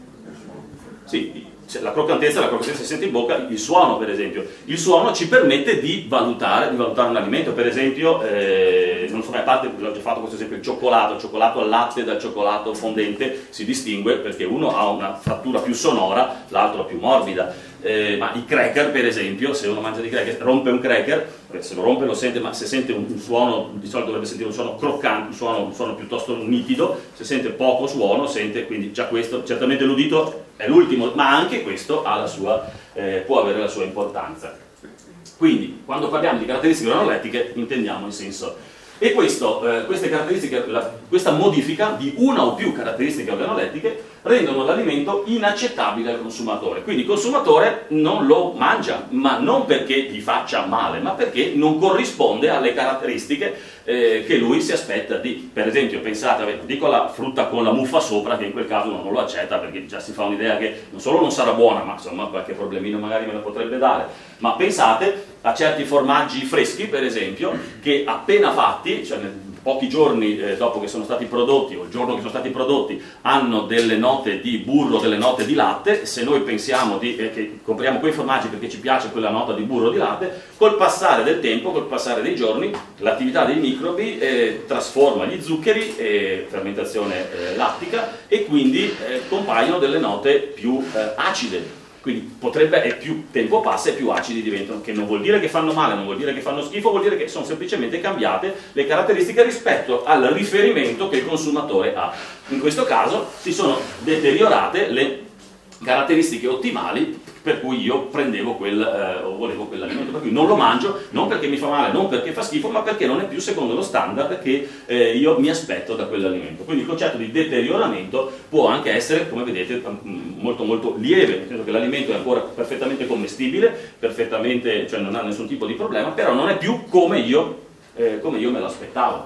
Sì, la croccantezza, la croccantezza si sente in bocca, il suono per esempio. Il suono ci permette di valutare, di valutare un alimento, per esempio, eh, non so, a parte, ho già fatto questo esempio, il cioccolato, il cioccolato al latte dal cioccolato fondente si distingue perché uno ha una frattura più sonora, l'altro più morbida. Eh, ma i cracker, per esempio, se uno mangia dei cracker, rompe un cracker, se lo rompe lo sente, ma se sente un, un suono, di solito dovrebbe sentire un suono croccante, un suono, un suono piuttosto nitido, se sente poco suono, sente, quindi già questo, certamente l'udito è l'ultimo, ma anche questo ha la sua, eh, può avere la sua importanza. Quindi, quando parliamo di caratteristiche organolettiche, intendiamo in senso... E questo, eh, queste caratteristiche, la, questa modifica di una o più caratteristiche organolettiche rendono l'alimento inaccettabile al consumatore. Quindi il consumatore non lo mangia, ma non perché gli faccia male, ma perché non corrisponde alle caratteristiche eh, che lui si aspetta di. Per esempio, pensate, dico la frutta con la muffa sopra, che in quel caso non lo accetta perché già si fa un'idea che non solo non sarà buona, ma insomma qualche problemino magari me la potrebbe dare. Ma pensate a certi formaggi freschi, per esempio, che appena fatti, cioè pochi giorni eh, dopo che sono stati prodotti, o il giorno che sono stati prodotti, hanno delle note di burro, delle note di latte. Se noi pensiamo di, eh, che compriamo quei formaggi perché ci piace quella nota di burro o di latte, col passare del tempo, col passare dei giorni, l'attività dei microbi eh, trasforma gli zuccheri, eh, fermentazione eh, lattica, e quindi eh, compaiono delle note più eh, acide. Quindi potrebbe, e più tempo passa e più acidi diventano, che non vuol dire che fanno male, non vuol dire che fanno schifo, vuol dire che sono semplicemente cambiate le caratteristiche rispetto al riferimento che il consumatore ha. In questo caso si sono deteriorate le caratteristiche ottimali per cui io prendevo quel, eh, o volevo quell'alimento, per cui non lo mangio, non perché mi fa male, non perché fa schifo, ma perché non è più secondo lo standard che eh, io mi aspetto da quell'alimento. Quindi il concetto di deterioramento può anche essere, come vedete, molto molto lieve, nel senso che l'alimento è ancora perfettamente commestibile, perfettamente, cioè non ha nessun tipo di problema, però non è più come io, eh, come io me lo aspettavo.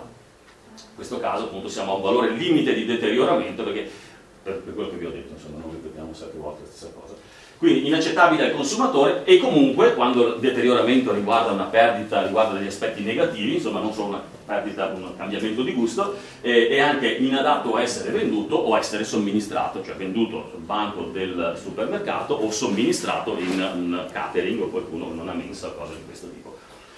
In questo caso appunto siamo a un valore limite di deterioramento, perché per, per quello che vi ho detto, insomma, non ripetiamo sette volte la stessa cosa. Quindi inaccettabile al consumatore, e comunque quando il deterioramento riguarda una perdita, riguarda degli aspetti negativi, insomma non solo una perdita, un cambiamento di gusto, eh, è anche inadatto a essere venduto o a essere somministrato, cioè venduto sul banco del supermercato o somministrato in un catering o qualcuno in una mensa o cose di questo tipo.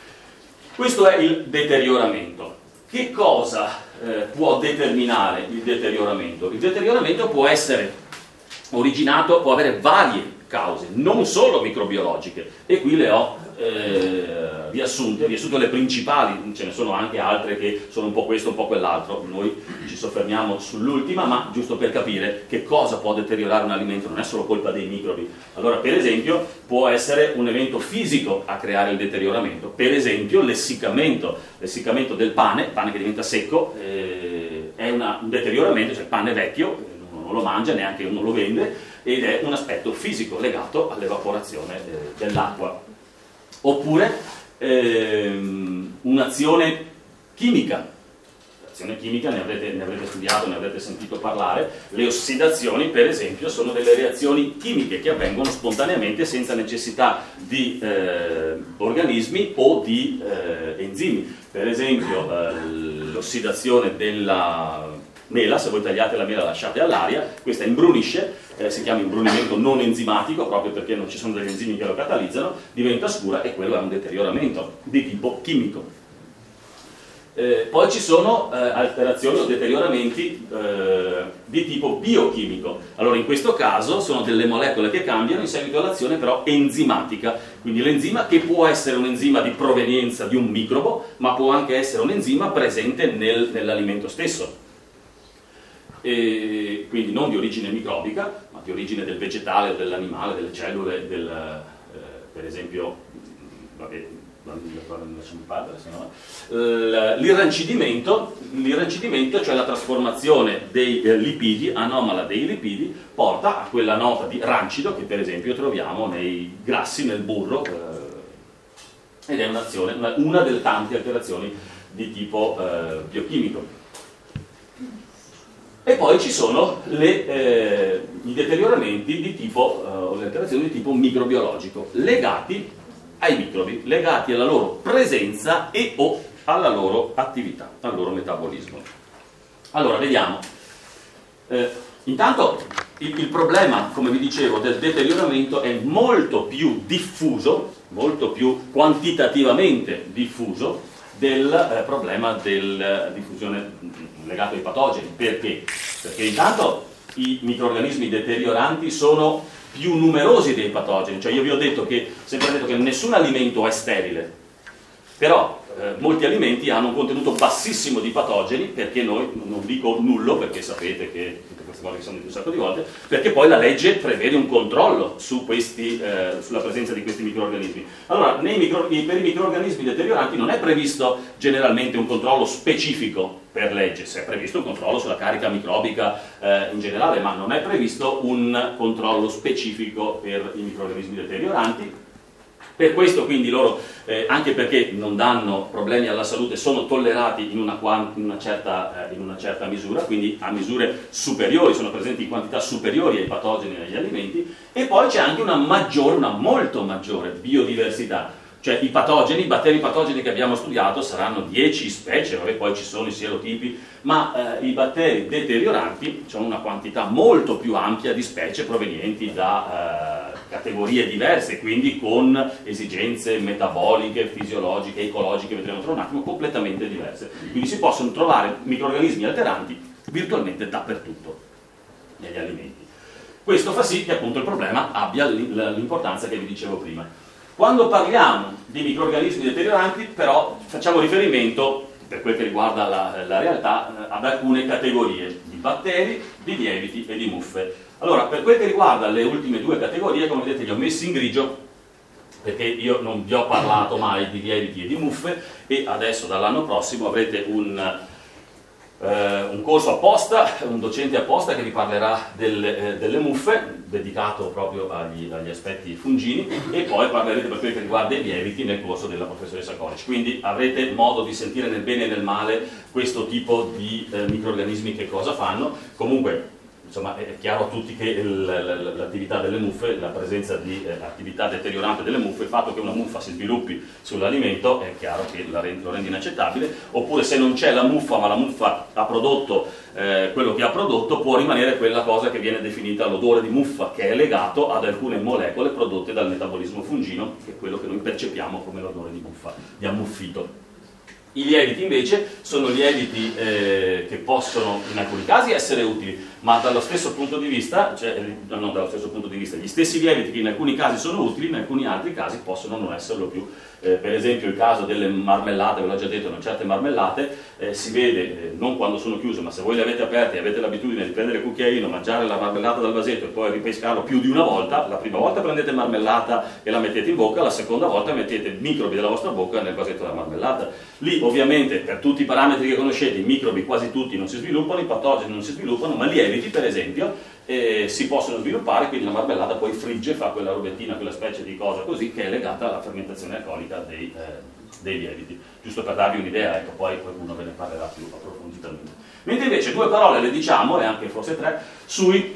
Questo è il deterioramento. Che cosa eh, può determinare il deterioramento? Il deterioramento può essere originato, può avere varie cause, non solo microbiologiche, e qui le ho eh, riassunte, riassunte le principali, ce ne sono anche altre che sono un po' questo, un po' quell'altro, noi ci soffermiamo sull'ultima, ma giusto per capire che cosa può deteriorare un alimento, non è solo colpa dei microbi. Allora, per esempio, può essere un evento fisico a creare il deterioramento, per esempio l'essiccamento, l'essiccamento del pane, pane che diventa secco, eh, è una, un deterioramento, cioè il pane vecchio, non lo mangia, neanche uno lo vende, ed è un aspetto fisico legato all'evaporazione eh, dell'acqua. Oppure ehm, un'azione chimica. L'azione chimica ne avrete, ne avrete studiato, ne avrete sentito parlare. Le ossidazioni, per esempio, sono delle reazioni chimiche che avvengono spontaneamente senza necessità di eh, organismi o di eh, enzimi. Per esempio eh, l'ossidazione della mela, se voi tagliate la mela lasciate all'aria, questa imbrunisce, eh, si chiama imbrunimento non enzimatico proprio perché non ci sono degli enzimi che lo catalizzano, diventa scura e quello è un deterioramento di tipo chimico. Eh, poi ci sono eh, alterazioni o deterioramenti eh, di tipo biochimico. Allora in questo caso sono delle molecole che cambiano in seguito all'azione però enzimatica, quindi l'enzima che può essere un enzima di provenienza di un microbo, ma può anche essere un enzima presente nel, nell'alimento stesso. E quindi non di origine microbica, ma di origine del vegetale o dell'animale, delle cellule, del, eh, per esempio, vabbè, lasciamo perdere, se no, l'irrancidimento, l'irrancidimento, cioè la trasformazione dei eh, lipidi, anomala dei lipidi, porta a quella nota di rancido che per esempio troviamo nei grassi, nel burro, eh, ed è un'azione, una, una delle tante alterazioni di tipo eh, biochimico. E poi ci sono le, eh, i deterioramenti di tipo, eh, o le alterazioni di tipo microbiologico, legati ai microbi, legati alla loro presenza e o alla loro attività, al loro metabolismo. Allora, vediamo. Eh, intanto il, il problema, come vi dicevo, del deterioramento è molto più diffuso, molto più quantitativamente diffuso del eh, problema della diffusione legato ai patogeni. Perché? Perché intanto i microrganismi deterioranti sono più numerosi dei patogeni, cioè io vi ho detto che, sempre detto che nessun alimento è sterile, però eh, molti alimenti hanno un contenuto bassissimo di patogeni, perché noi, non dico nullo, perché sapete che tutte queste cose che sono dette un sacco di volte, perché poi la legge prevede un controllo su questi, eh, sulla presenza di questi microrganismi. Allora, nei micro, per i microrganismi deterioranti non è previsto generalmente un controllo specifico per legge, se è previsto un controllo sulla carica microbica eh, in generale, ma non è previsto un controllo specifico per i microrganismi deterioranti. Per questo quindi loro, eh, anche perché non danno problemi alla salute, sono tollerati in una, in una, certa, eh, in una certa misura, quindi a misure superiori, sono presenti in quantità superiori ai patogeni e agli alimenti, e poi c'è anche una maggiore, una molto maggiore biodiversità. Cioè i patogeni, i batteri patogeni che abbiamo studiato saranno dieci specie, vabbè, poi ci sono i serotipi, ma eh, i batteri deterioranti sono una quantità molto più ampia di specie provenienti da eh, categorie diverse, quindi con esigenze metaboliche, fisiologiche, ecologiche, vedremo tra un attimo, completamente diverse. Quindi si possono trovare microrganismi alteranti virtualmente dappertutto negli alimenti. Questo fa sì che appunto il problema abbia l'importanza che vi dicevo prima. Quando parliamo di microrganismi deterioranti, però, facciamo riferimento, per quel che riguarda la, la realtà, ad alcune categorie di batteri, di lieviti e di muffe. Allora, per quel che riguarda le ultime due categorie, come vedete, li ho messi in grigio, perché io non vi ho parlato mai di lieviti e di muffe, e adesso dall'anno prossimo avrete un... Uh, un corso apposta, un docente apposta che vi parlerà delle, eh, delle muffe, dedicato proprio agli, agli aspetti fungini, e poi parlerete per quel che riguarda i lieviti nel corso della professoressa Corici. Quindi avrete modo di sentire nel bene e nel male questo tipo di eh, microrganismi che cosa fanno. Comunque, insomma, è chiaro a tutti che l'attività delle muffe, la presenza di eh, attività deteriorante delle muffe, il fatto che una muffa si sviluppi sull'alimento è chiaro che la rende, lo rende inaccettabile, oppure se non c'è la muffa ma la muffa ha prodotto eh, quello che ha prodotto, può rimanere quella cosa che viene definita l'odore di muffa, che è legato ad alcune molecole prodotte dal metabolismo fungino, che è quello che noi percepiamo come l'odore di muffa, di ammuffito. I lieviti invece sono lieviti eh, che possono in alcuni casi essere utili, ma dallo stesso punto di vista, cioè non dallo stesso punto di vista, gli stessi lieviti che in alcuni casi sono utili, in alcuni altri casi possono non esserlo più. Eh, per esempio il caso delle marmellate, ve l'ho già detto, in certe marmellate eh, si vede, eh, non quando sono chiuse, ma se voi le avete aperte e avete l'abitudine di prendere il cucchiaino, mangiare la marmellata dal vasetto e poi ripescarlo più di una volta, la prima volta prendete marmellata e la mettete in bocca, la seconda volta mettete microbi della vostra bocca nel vasetto della marmellata. Lì ovviamente per tutti i parametri che conoscete, i microbi quasi tutti non si sviluppano, i patogeni non si sviluppano, ma lieviti per esempio eh, si possono sviluppare, quindi la marmellata poi frigge, fa quella robettina, quella specie di cosa così che è legata alla fermentazione alcolica dei, eh, dei lieviti. Giusto per darvi un'idea, ecco, poi qualcuno ve ne parlerà più approfonditamente. Mentre invece due parole le diciamo, e anche forse tre, sui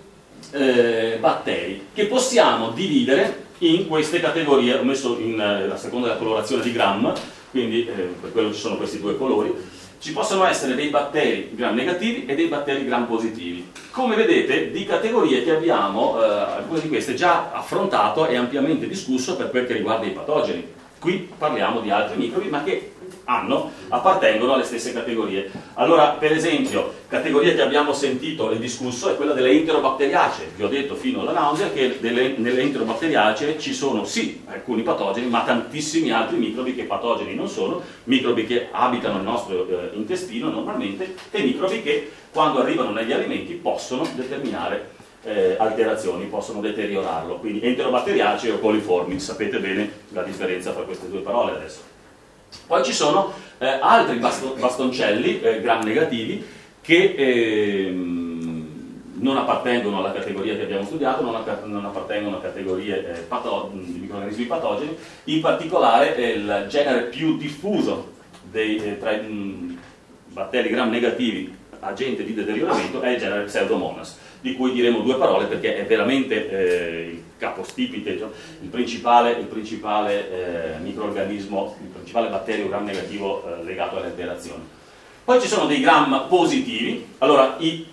eh, batteri, che possiamo dividere in queste categorie. Ho messo in, eh, a seconda della colorazione di Gram, quindi eh, per quello ci sono questi due colori. Ci possono essere dei batteri gram negativi e dei batteri gram positivi. Come vedete, di categorie che abbiamo, eh, alcune di queste già affrontato e ampiamente discusso per quel che riguarda i patogeni. Qui parliamo di altri microbi, ma che hanno, appartengono alle stesse categorie. Allora, per esempio, categoria che abbiamo sentito e discusso è quella delle enterobatteriacee. Vi ho detto fino alla nausea che delle, nelle enterobatteriacee ci sono sì alcuni patogeni, ma tantissimi altri microbi che patogeni non sono, microbi che abitano il nostro eh, intestino normalmente, e microbi che quando arrivano negli alimenti possono determinare eh, alterazioni, possono deteriorarlo. Quindi enterobatteriacee o coliformi, sapete bene la differenza tra queste due parole adesso. Poi ci sono eh, altri bastoncelli eh, gram negativi che eh, non appartengono alla categoria che abbiamo studiato, non, non appartengono a categorie eh, pato di microrganismi patogeni. In particolare eh, il genere più diffuso dei, eh, tra i mh, batteri gram negativi agente di deterioramento è il genere Pseudomonas, di cui diremo due parole perché è veramente eh, il capostipite, cioè il principale, il principale eh, microorganismo, il principale batterio gram negativo eh, legato alle alterazioni. Poi ci sono dei gram positivi. Allora, i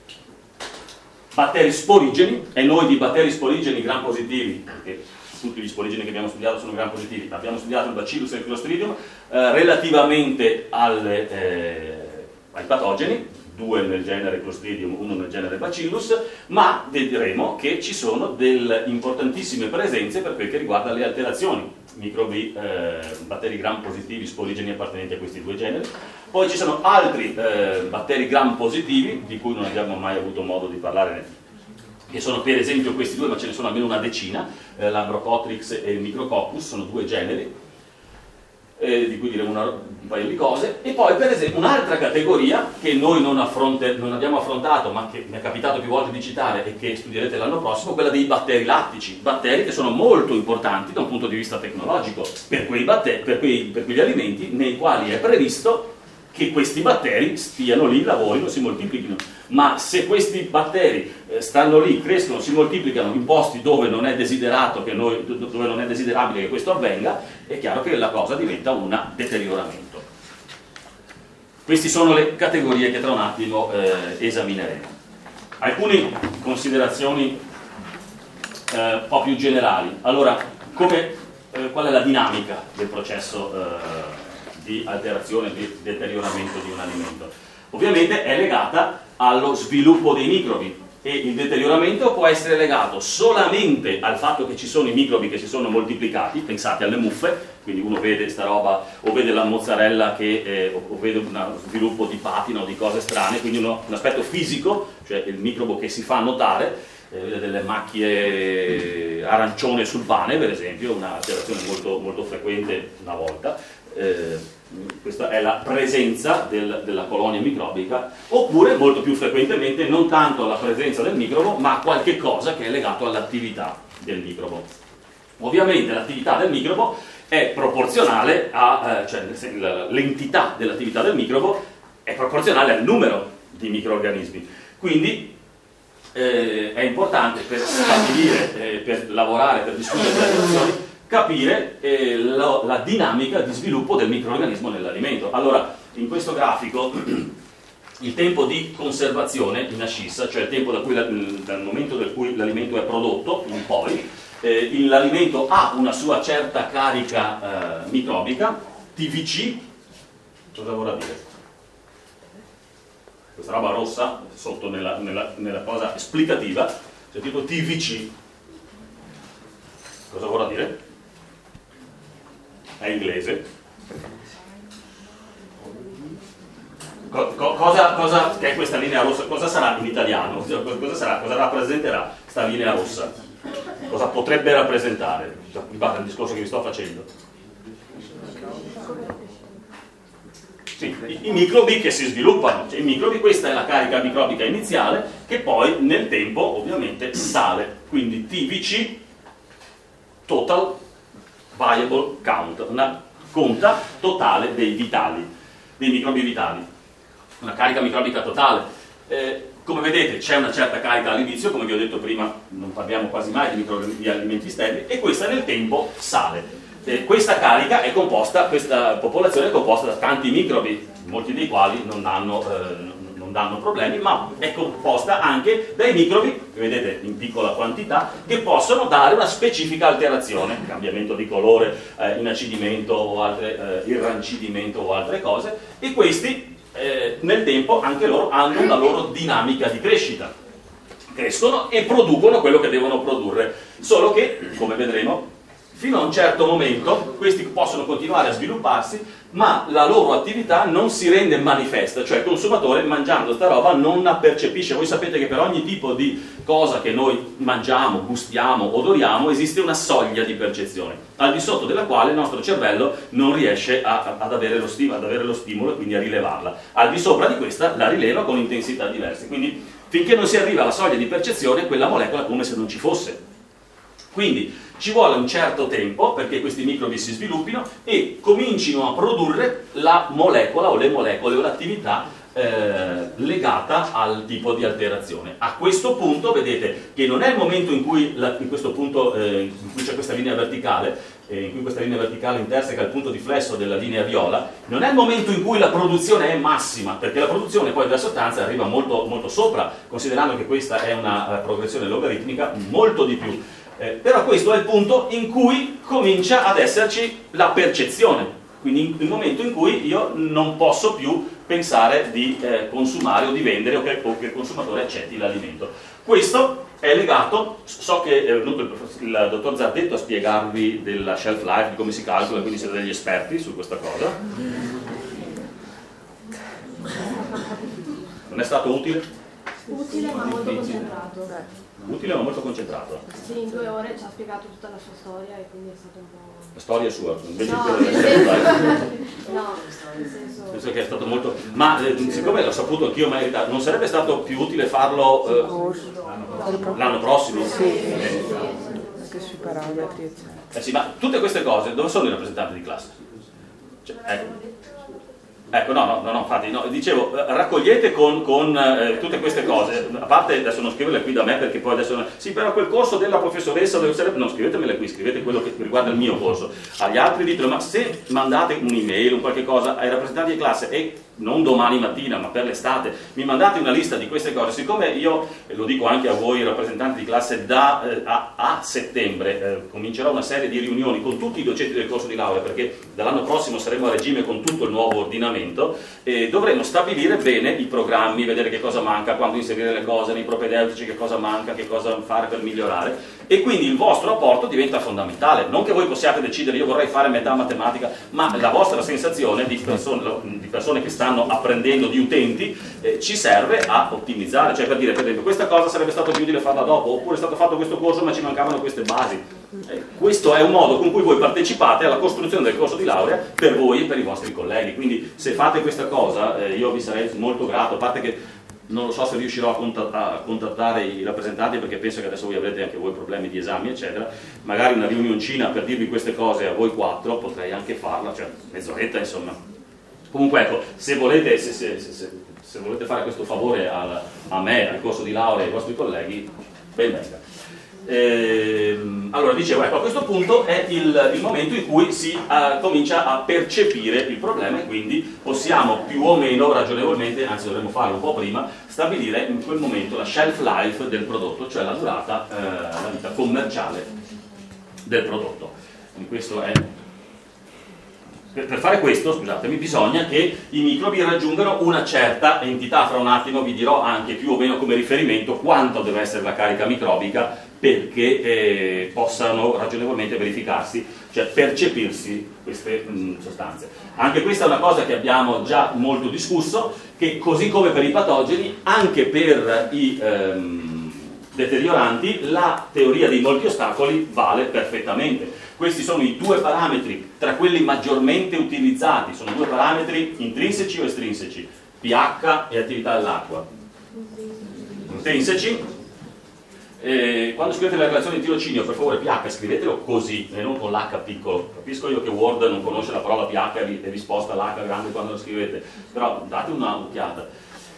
batteri sporigeni, e noi di batteri sporigeni gram positivi, perché tutti gli sporigeni che abbiamo studiato sono gram positivi, abbiamo studiato il Bacillus e il Clostridium eh, relativamente alle, eh, ai patogeni, due nel genere Clostridium, uno nel genere Bacillus, ma vedremo che ci sono delle importantissime presenze per quel che riguarda le alterazioni, microbi, eh, batteri gram positivi, sporigeni appartenenti a questi due generi. Poi ci sono altri eh, batteri gram positivi, di cui non abbiamo mai avuto modo di parlare, che sono per esempio questi due, ma ce ne sono almeno una decina, eh, l'Ambrocotrix e il Micrococcus, sono due generi, eh, di cui diremo una, un paio di cose. E poi per esempio un'altra categoria che noi non, affronte, non abbiamo affrontato, ma che mi è capitato più volte di citare e che studierete l'anno prossimo, quella dei batteri lattici, batteri che sono molto importanti da un punto di vista tecnologico per, quei batteri, per, quei, per quegli alimenti nei quali è previsto che questi batteri stiano lì, lavorino, si moltiplichino. Ma se questi batteri eh, stanno lì, crescono, si moltiplicano in posti dove non è desiderato che noi, dove non è desiderabile che questo avvenga, è chiaro che la cosa diventa un deterioramento. Queste sono le categorie che tra un attimo eh, esamineremo. Alcune considerazioni eh, un po' più generali. Allora, come, eh, qual è la dinamica del processo eh, di alterazione, di deterioramento di un alimento? Ovviamente è legata allo sviluppo dei microbi, e il deterioramento può essere legato solamente al fatto che ci sono i microbi che si sono moltiplicati. Pensate alle muffe, quindi uno vede sta roba, o vede la mozzarella che, eh, o vede uno sviluppo di patina o di cose strane, quindi uno, un aspetto fisico, cioè il microbo che si fa notare, eh, vede delle macchie arancione sul pane per esempio, un'alterazione molto, molto frequente una volta. Eh, questa è la presenza del, della colonia microbica, oppure molto più frequentemente non tanto la presenza del microbo, ma qualche cosa che è legato all'attività del microbo. Ovviamente l'attività del microbo è proporzionale a, eh, cioè l'entità dell'attività del microbo è proporzionale al numero di microrganismi, quindi eh, è importante per stabilire, eh, per lavorare, per discutere delle relazioni, capire eh, la, la dinamica di sviluppo del microorganismo nell'alimento. Allora, in questo grafico il tempo di conservazione in ascissa, cioè il tempo da cui la, dal momento del cui l'alimento è prodotto in poi, eh, l'alimento ha una sua certa carica eh, microbica, T V C, cosa vorrà dire? Questa roba rossa sotto nella, nella, nella cosa esplicativa, cioè tipo T V C, cosa vorrà dire? È inglese. Co cosa, cosa, che è questa linea rossa, cosa sarà in italiano? Cosa, sarà, cosa rappresenterà questa linea rossa? Cosa potrebbe rappresentare? Mi pare il discorso che vi sto facendo. Sì, i, i microbi che si sviluppano, cioè i microbi, questa è la carica microbica iniziale che poi nel tempo ovviamente sale, quindi T V C, Total Viable Count, una conta totale dei vitali, dei microbi vitali, una carica microbica totale. Eh, come vedete c'è una certa carica all'inizio, come vi ho detto prima non parliamo quasi mai di, micro, di alimenti sterili, e questa nel tempo sale. Eh, questa carica è composta, questa popolazione è composta da tanti microbi, molti dei quali non danno, eh, non danno problemi, ma è composta anche dai microbi, che vedete in piccola quantità, che possono dare una specifica alterazione, cambiamento di colore, eh, inacidimento o altre, eh, irrancidimento o altre cose, e questi eh, nel tempo anche loro hanno una loro dinamica di crescita, crescono e producono quello che devono produrre, solo che, come vedremo, fino a un certo momento questi possono continuare a svilupparsi, ma la loro attività non si rende manifesta, cioè il consumatore mangiando sta roba non la percepisce. Voi sapete che per ogni tipo di cosa che noi mangiamo, gustiamo, odoriamo, esiste una soglia di percezione, al di sotto della quale il nostro cervello non riesce a, ad, avere lo stimolo, ad avere lo stimolo e quindi a rilevarla. Al di sopra di questa la rileva con intensità diverse, quindi finché non si arriva alla soglia di percezione quella molecola è come se non ci fosse. Quindi ci vuole un certo tempo perché questi microbi si sviluppino e comincino a produrre la molecola o le molecole o l'attività eh, legata al tipo di alterazione. A questo punto vedete che non è il momento in cui, la, in questo punto, eh, in cui c'è questa linea verticale, eh, in cui questa linea verticale interseca il punto di flesso della linea viola, non è il momento in cui la produzione è massima, perché la produzione poi della sostanza arriva molto, molto sopra, considerando che questa è una uh, progressione logaritmica, molto di più. Eh, però questo è il punto in cui comincia ad esserci la percezione, quindi il momento in cui io non posso più pensare di eh, consumare o di vendere o che, o che il consumatore accetti l'alimento. Questo è legato, so che è venuto il, il dottor Zardetto a spiegarvi della shelf life, di come si calcola, quindi siete degli esperti su questa cosa. Non è stato utile? Utile ma molto concentrato. Utile ma molto concentrato. Sì, in due ore ci ha spiegato tutta la sua storia e quindi è stato un po'... La storia è sua, invece no, quella nel della senso... shelf no, nel senso... Penso che è stato molto... Ma eh, siccome l'ho saputo anch'io, ma in realtà non sarebbe stato più utile farlo eh, l'anno prossimo? Sì, eh, anche sui parametri, eccetera. Eh sì, ma tutte queste cose, dove sono i rappresentanti di classe? Cioè, ecco. Ecco, no, no, no, infatti, no, dicevo, raccogliete con, con eh, tutte queste cose, a parte adesso non scriverle qui da me perché poi adesso, sì, però quel corso della professoressa, deve, non scrivetemele qui, scrivete quello che riguarda il mio corso, agli altri ditelo, ma se mandate un'email o qualche cosa ai rappresentanti di classe e non domani mattina, ma per l'estate, mi mandate una lista di queste cose, siccome io, e lo dico anche a voi rappresentanti di classe, da eh, a, a settembre eh, comincerò una serie di riunioni con tutti i docenti del corso di laurea, perché dall'anno prossimo saremo a regime con tutto il nuovo ordinamento, e dovremo stabilire bene i programmi, vedere che cosa manca, quando inserire le cose, nei propedeutici che cosa manca, che cosa fare per migliorare, e quindi il vostro apporto diventa fondamentale, non che voi possiate decidere io vorrei fare metà matematica, ma la vostra sensazione di persone, di persone che stanno apprendendo, di utenti, eh, ci serve a ottimizzare, cioè per dire, per esempio, questa cosa sarebbe stato più utile farla dopo, oppure è stato fatto questo corso ma ci mancavano queste basi. Eh, questo è un modo con cui voi partecipate alla costruzione del corso di laurea per voi e per i vostri colleghi, quindi se fate questa cosa eh, io vi sarei molto grato, a parte che non lo so se riuscirò a, contatt- a contattare i rappresentanti, perché penso che adesso voi avrete anche voi problemi di esami eccetera, magari una riunioncina per dirvi queste cose a voi quattro potrei anche farla, cioè mezz'oretta insomma. Comunque ecco, se volete, se, se, se, se, se volete fare questo favore al, a me, al corso di laurea e ai vostri colleghi, ben venga. Ehm, allora dicevo, ecco, a questo punto è il, il momento in cui si uh, comincia a percepire il problema e quindi possiamo più o meno ragionevolmente, anzi dovremmo farlo un po' prima, stabilire in quel momento la shelf life del prodotto, cioè la durata, uh, la vita commerciale del prodotto. Quindi questo è... Per fare questo, scusatemi, bisogna che i microbi raggiungano una certa entità. Fra un attimo vi dirò anche più o meno come riferimento quanto deve essere la carica microbica perché eh, possano ragionevolmente verificarsi, cioè percepirsi queste mh, sostanze. Anche questa è una cosa che abbiamo già molto discusso, che così come per i patogeni, anche per i ehm, deterioranti, la teoria dei molti ostacoli vale perfettamente. Questi sono i due parametri tra quelli maggiormente utilizzati, sono due parametri intrinseci o estrinseci, pH e attività dell'acqua. Intrinseci, eh, quando scrivete la relazione di tirocinio, per favore pH scrivetelo così e non con l'H piccolo. Capisco io che Word non conosce la parola pH e vi sposta l'H grande quando lo scrivete, però date una occhiata.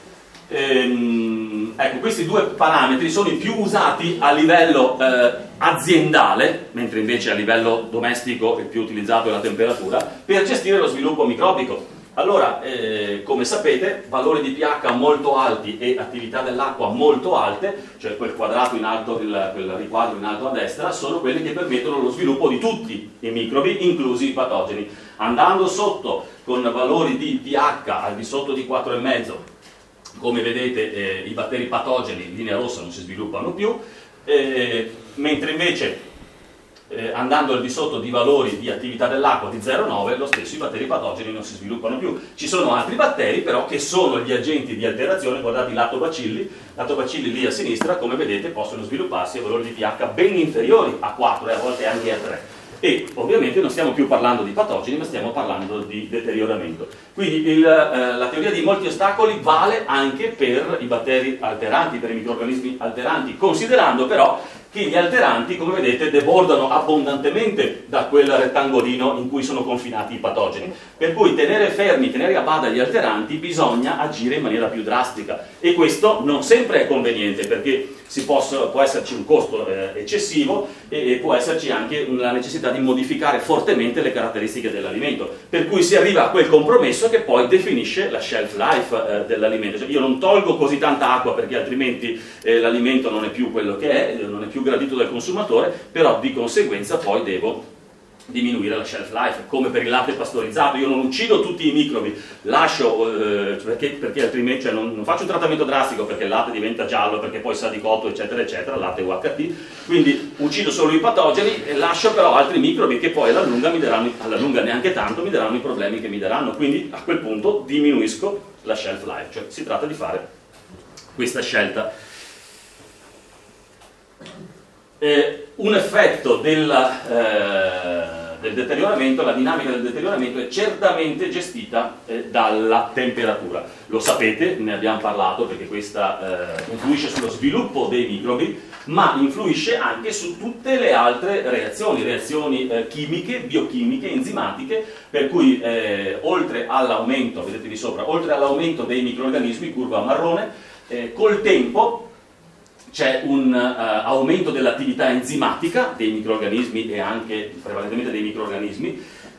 Ehm, ecco, questi due parametri sono i più usati a livello eh, aziendale, mentre invece a livello domestico il più utilizzato è la temperatura, per gestire lo sviluppo microbico. Allora, eh, come sapete, valori di pH molto alti e attività dell'acqua molto alte, cioè quel quadrato in alto, il, quel riquadro in alto a destra, sono quelli che permettono lo sviluppo di tutti i microbi, inclusi i patogeni. Andando sotto con valori di pH al di sotto di quattro virgola cinque, come vedete eh, i batteri patogeni in linea rossa non si sviluppano più, eh, mentre invece eh, andando al di sotto di valori di attività dell'acqua di zero virgola nove lo stesso i batteri patogeni non si sviluppano più. Ci sono altri batteri però che sono gli agenti di alterazione, guardate i lattobacilli, lattobacilli lì a sinistra, come vedete possono svilupparsi a valori di pH ben inferiori a quattro e a volte anche a tre. E ovviamente non stiamo più parlando di patogeni, ma stiamo parlando di deterioramento. Quindi il, eh, la teoria di molti ostacoli vale anche per i batteri alteranti, per i microrganismi alteranti, considerando però che gli alteranti, come vedete, debordano abbondantemente da quel rettangolino in cui sono confinati i patogeni. Per cui tenere fermi, tenere a bada gli alteranti, bisogna agire in maniera più drastica, e questo non sempre è conveniente, perché si posso, può esserci un costo eh, eccessivo e, e può esserci anche la necessità di modificare fortemente le caratteristiche dell'alimento, per cui si arriva a quel compromesso che poi definisce la shelf life eh, dell'alimento. Cioè, io non tolgo così tanta acqua perché altrimenti eh, l'alimento non è più quello che è, non è più gradito dal consumatore, però di conseguenza poi devo diminuire la shelf life, come per il latte pastorizzato. Io non uccido tutti i microbi, lascio eh, perché, perché altrimenti cioè non, non faccio un trattamento drastico perché il latte diventa giallo, perché poi sa di cotto eccetera eccetera, latte U H T, quindi uccido solo i patogeni e lascio però altri microbi che poi alla lunga mi daranno, alla lunga neanche tanto, mi daranno i problemi che mi daranno, quindi a quel punto diminuisco la shelf life. Cioè si tratta di fare questa scelta. Eh, un effetto della, eh, del deterioramento, la dinamica del deterioramento è certamente gestita eh, dalla temperatura. Lo sapete, ne abbiamo parlato, perché questa eh, influisce sullo sviluppo dei microbi, ma influisce anche su tutte le altre reazioni, reazioni eh, chimiche, biochimiche, enzimatiche, per cui eh, oltre all'aumento, vedete di sopra, oltre all'aumento dei microrganismi, curva marrone, eh, col tempo c'è un uh, aumento dell'attività enzimatica dei microrganismi e anche prevalentemente dei microrganismi,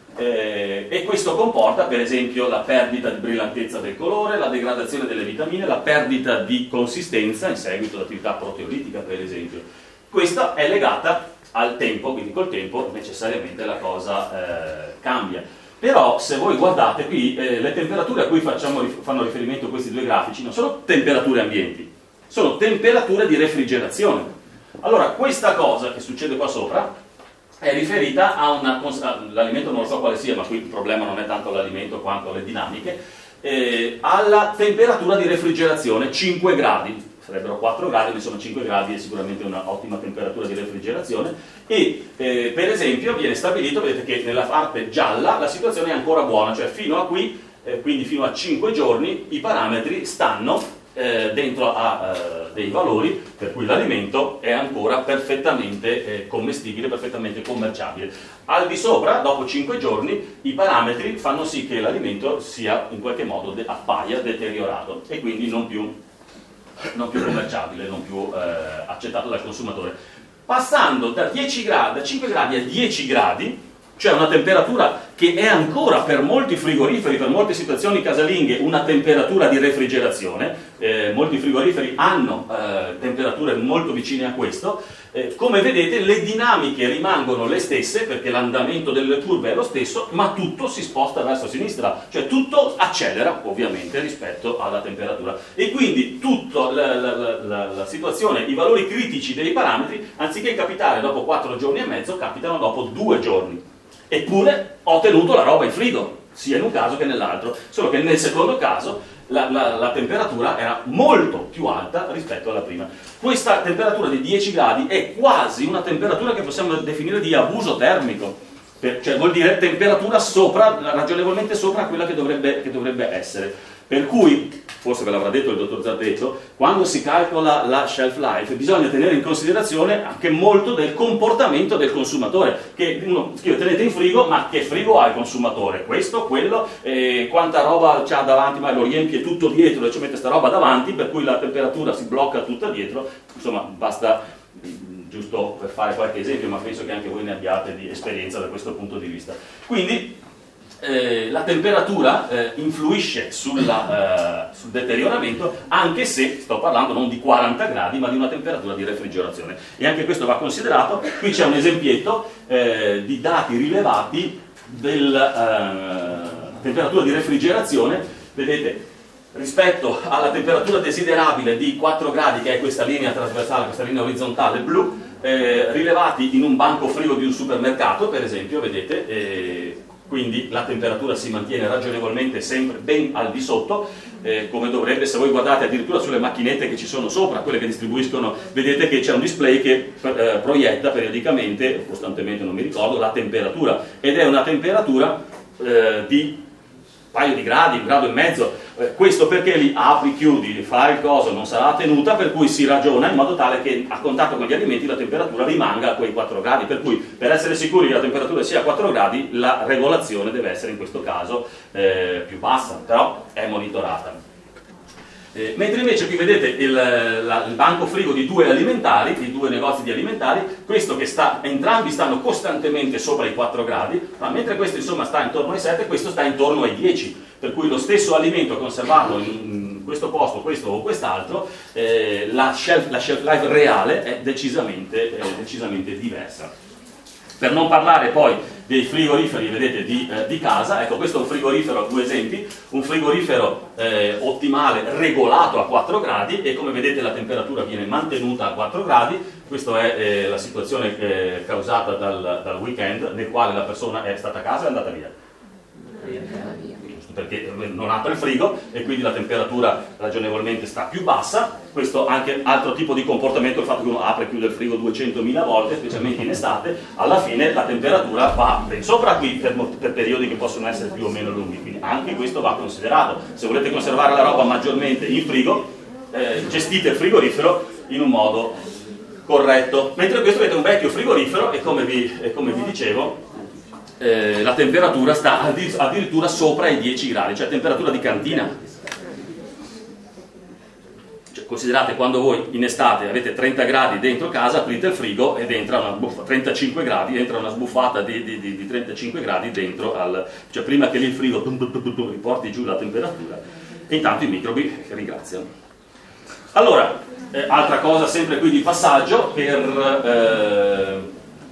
eh, e questo comporta per esempio la perdita di brillantezza del colore, la degradazione delle vitamine, la perdita di consistenza in seguito all'attività proteolitica per esempio. Questa è legata al tempo, quindi col tempo necessariamente la cosa eh, cambia. Però se voi guardate qui, eh, le temperature a cui facciamo, fanno riferimento questi due grafici non sono temperature ambienti, sono temperature di refrigerazione. Allora questa cosa che succede qua sopra è riferita a una, l'alimento non lo so quale sia, ma qui il problema non è tanto l'alimento quanto le dinamiche, eh, alla temperatura di refrigerazione, cinque gradi, sarebbero quattro gradi, ma sono cinque gradi, è sicuramente un'ottima temperatura di refrigerazione, e eh, per esempio viene stabilito, vedete che nella parte gialla la situazione è ancora buona, cioè fino a qui, eh, quindi fino a cinque giorni, i parametri stanno Eh, dentro a eh, dei valori per cui l'alimento è ancora perfettamente eh, commestibile, perfettamente commerciabile. Al di sopra, dopo cinque giorni, i parametri fanno sì che l'alimento sia in qualche modo de- appaia deteriorato e quindi non più, non più commerciabile, non più eh, accettato dal consumatore. Passando da, dieci gradi, da cinque gradi a dieci gradi, cioè una temperatura che è ancora per molti frigoriferi, per molte situazioni casalinghe, una temperatura di refrigerazione, eh, molti frigoriferi hanno eh, temperature molto vicine a questo, eh, come vedete le dinamiche rimangono le stesse perché l'andamento delle curve è lo stesso, ma tutto si sposta verso sinistra, cioè tutto accelera ovviamente rispetto alla temperatura, e quindi tutta la, la, la, la situazione, i valori critici dei parametri, anziché capitare dopo quattro giorni e mezzo, capitano dopo due giorni. Eppure ho tenuto la roba in frigo, sia in un caso che nell'altro, solo che nel secondo caso la, la, la temperatura era molto più alta rispetto alla prima. Questa temperatura di dieci gradi è quasi una temperatura che possiamo definire di abuso termico, per, cioè vuol dire temperatura sopra, ragionevolmente sopra quella che dovrebbe, che dovrebbe essere. Per cui, forse ve l'avrà detto il dottor Zartetto, quando si calcola la shelf life bisogna tenere in considerazione anche molto del comportamento del consumatore, che uno scrive tenete in frigo, ma che frigo ha il consumatore? Questo, quello, eh, quanta roba c'ha davanti, ma lo riempie tutto dietro e ci mette sta roba davanti, per cui la temperatura si blocca tutta dietro. Insomma, basta, giusto per fare qualche esempio, ma penso che anche voi ne abbiate di esperienza da questo punto di vista. Quindi Eh, la temperatura eh, influisce sulla, eh, sul deterioramento, anche se sto parlando non di quaranta gradi ma di una temperatura di refrigerazione, e anche questo va considerato. Qui c'è un esempietto eh, di dati rilevati della eh, temperatura di refrigerazione. Vedete, rispetto alla temperatura desiderabile di quattro gradi, che è questa linea trasversale, questa linea orizzontale blu, eh, rilevati in un banco frigo di un supermercato per esempio, vedete, eh, quindi la temperatura si mantiene ragionevolmente sempre ben al di sotto, eh, come dovrebbe. Se voi guardate addirittura sulle macchinette che ci sono sopra, quelle che distribuiscono, vedete che c'è un display che eh, proietta periodicamente, o costantemente non mi ricordo, la temperatura, ed è una temperatura eh, di paio di gradi, un grado e mezzo, eh, questo perché li apri, chiudi, fare il coso non sarà tenuta, per cui si ragiona in modo tale che a contatto con gli alimenti la temperatura rimanga a quei quattro gradi, per cui per essere sicuri che la temperatura sia a quattro gradi la regolazione deve essere in questo caso eh, più bassa, però è monitorata. Eh, mentre invece qui vedete il, la, il banco frigo di due alimentari, di due negozi di alimentari, questo che sta, entrambi stanno costantemente sopra i quattro gradi, ma mentre questo insomma sta intorno ai sette, questo sta intorno ai dieci, per cui lo stesso alimento conservato in, in questo posto, questo o quest'altro, eh, la, shelf, la shelf life reale è decisamente, eh, decisamente diversa. Per non parlare poi dei frigoriferi, vedete, di, eh, di casa. Ecco, questo è un frigorifero, due esempi, un frigorifero eh, ottimale regolato a quattro gradi e come vedete la temperatura viene mantenuta a quattro gradi. Questa è eh, la situazione eh, causata dal, dal weekend nel quale la persona è stata a casa e è andata via. Perché non apre il frigo e quindi la temperatura ragionevolmente sta più bassa. Questo anche altro tipo di comportamento, il fatto che uno apre e chiude il frigo duecentomila volte, specialmente in estate, alla fine la temperatura va ben sopra qui per, per periodi che possono essere più o meno lunghi, quindi anche questo va considerato. Se volete conservare la roba maggiormente in frigo, eh, gestite il frigorifero in un modo corretto. Mentre questo avete un vecchio frigorifero e come vi, e come vi dicevo, Eh, la temperatura sta addirittura sopra i dieci gradi, cioè temperatura di cantina. Cioè, considerate quando voi in estate avete trenta gradi dentro casa, aprite il frigo ed entra una buffa, trentacinque gradi, entra una sbuffata di, di, di, di trentacinque gradi dentro al, cioè prima che lì il frigo riporti giù la temperatura e intanto i microbi ringraziano. Allora, eh, altra cosa sempre qui di passaggio per eh,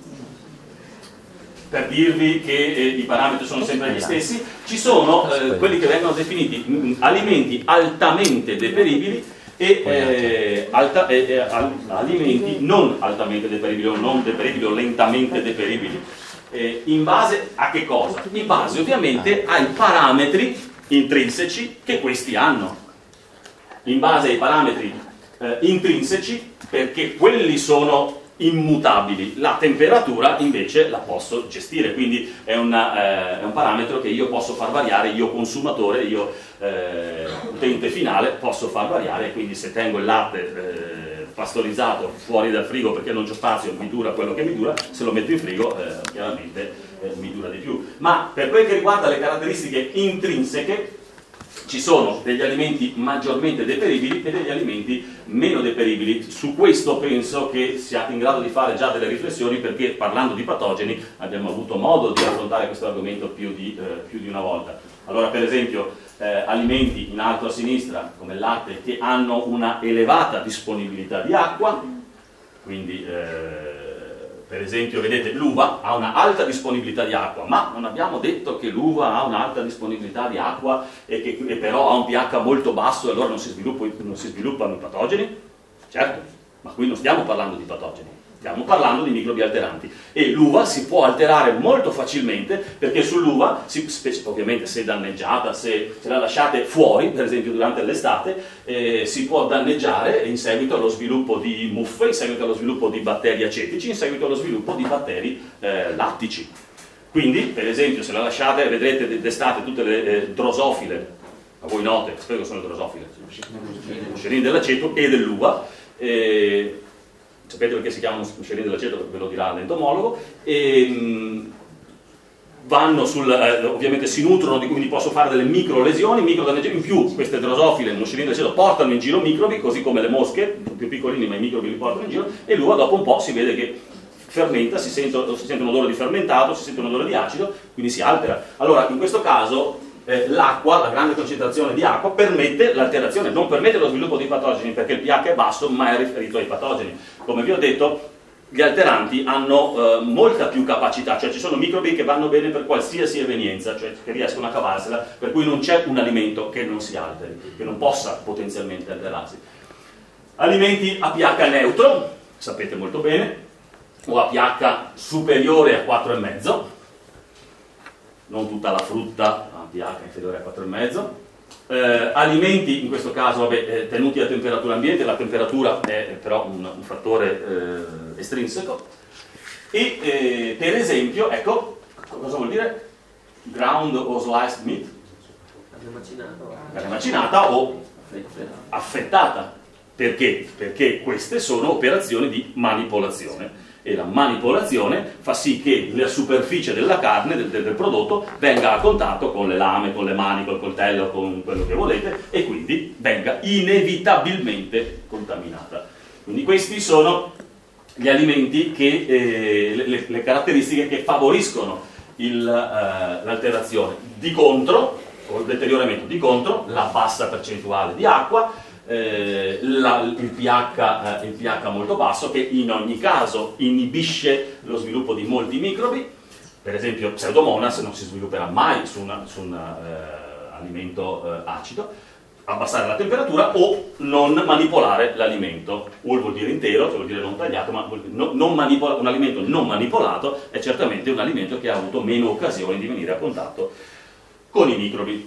per dirvi che eh, i parametri sono sempre gli stessi, ci sono eh, quelli che vengono definiti mh, alimenti altamente deperibili e eh, alta, eh, eh, al, alimenti non altamente deperibili o non deperibili o lentamente deperibili. Eh, in base a che cosa? In base ovviamente ai parametri intrinseci che questi hanno. In base ai parametri eh, intrinseci, perché quelli sono immutabili, la temperatura invece la posso gestire, quindi è, una, eh, è un parametro che io posso far variare, io consumatore, io eh, utente finale posso far variare, quindi se tengo il latte eh, pastorizzato fuori dal frigo perché non c'è spazio, mi dura quello che mi dura, se lo metto in frigo eh, chiaramente eh, mi dura di più. Ma per quel che riguarda le caratteristiche intrinseche, ci sono degli alimenti maggiormente deperibili e degli alimenti meno deperibili. Su questo penso che siate in grado di fare già delle riflessioni, perché parlando di patogeni abbiamo avuto modo di affrontare questo argomento più di, eh, più di una volta. Allora, per esempio, eh, alimenti in alto a sinistra come il latte che hanno una elevata disponibilità di acqua, quindi eh, per esempio, vedete, l'uva ha una alta disponibilità di acqua, ma non abbiamo detto che l'uva ha un'alta disponibilità di acqua e che e però ha un pH molto basso e allora non si, sviluppa, non si sviluppano i patogeni? Certo, ma qui non stiamo parlando di patogeni, stiamo parlando di microbi alteranti. E l'uva si può alterare molto facilmente perché sull'uva, si, ovviamente se danneggiata, se, se la lasciate fuori, per esempio durante l'estate, eh, si può danneggiare in seguito allo sviluppo di muffe, in seguito allo sviluppo di batteri acetici, in seguito allo sviluppo di batteri eh, lattici. Quindi, per esempio, se la lasciate, vedrete d'estate tutte le eh, drosofile, a voi note, spero che sono le drosofile, muscerine dell'aceto e dell'uva, eh, sapete perché si chiamano muscerine dell'aceto, ve lo dirà l'entomologo, e mh, vanno sul, eh, ovviamente si nutrono, di, quindi posso fare delle micro lesioni, micro danneggiamenti. In più queste drosofile, muscerine dell'aceto, portano in giro microbi, così come le mosche, più piccolini ma i microbi li portano in giro, e l'uva dopo un po' si vede che fermenta, si sente, si sente un odore di fermentato, si sente un odore di acido, quindi si altera. Allora in questo caso Eh, l'acqua, la grande concentrazione di acqua permette l'alterazione, non permette lo sviluppo di patogeni perché il pH è basso, ma è riferito ai patogeni. Come vi ho detto, gli alteranti hanno eh, molta più capacità, cioè ci sono microbi che vanno bene per qualsiasi evenienza, cioè che riescono a cavarsela, per cui non c'è un alimento che non si alteri, che non possa potenzialmente alterarsi. Alimenti a pH neutro, sapete molto bene, o a pH superiore a quattro virgola cinque, non tutta la frutta a pH inferiore a quattro virgola cinque. Eh, alimenti, in questo caso, vabbè, eh, tenuti a temperatura ambiente, la temperatura è però un, un fattore eh, estrinseco. E eh, per esempio, ecco, cosa vuol dire? Ground o sliced meat? Carne macinata o affettata. Perché? Perché queste sono operazioni di manipolazione e la manipolazione fa sì che la superficie della carne, del, del prodotto, venga a contatto con le lame, con le mani, col coltello, con quello che volete e quindi venga inevitabilmente contaminata. Quindi questi sono gli alimenti che, eh, le, le caratteristiche che favoriscono il, eh, l'alterazione. Di contro, o il deterioramento, di contro, la bassa percentuale di acqua, eh, la, il, pH, eh, il pH molto basso, che in ogni caso inibisce lo sviluppo di molti microbi. Per esempio Pseudomonas non si svilupperà mai su un su una, eh, alimento eh, acido. Abbassare la temperatura o non manipolare l'alimento. Whole vuol dire intero, cioè vuol dire non tagliato, ma non, non manipola, un alimento non manipolato è certamente un alimento che ha avuto meno occasioni di venire a contatto con i microbi.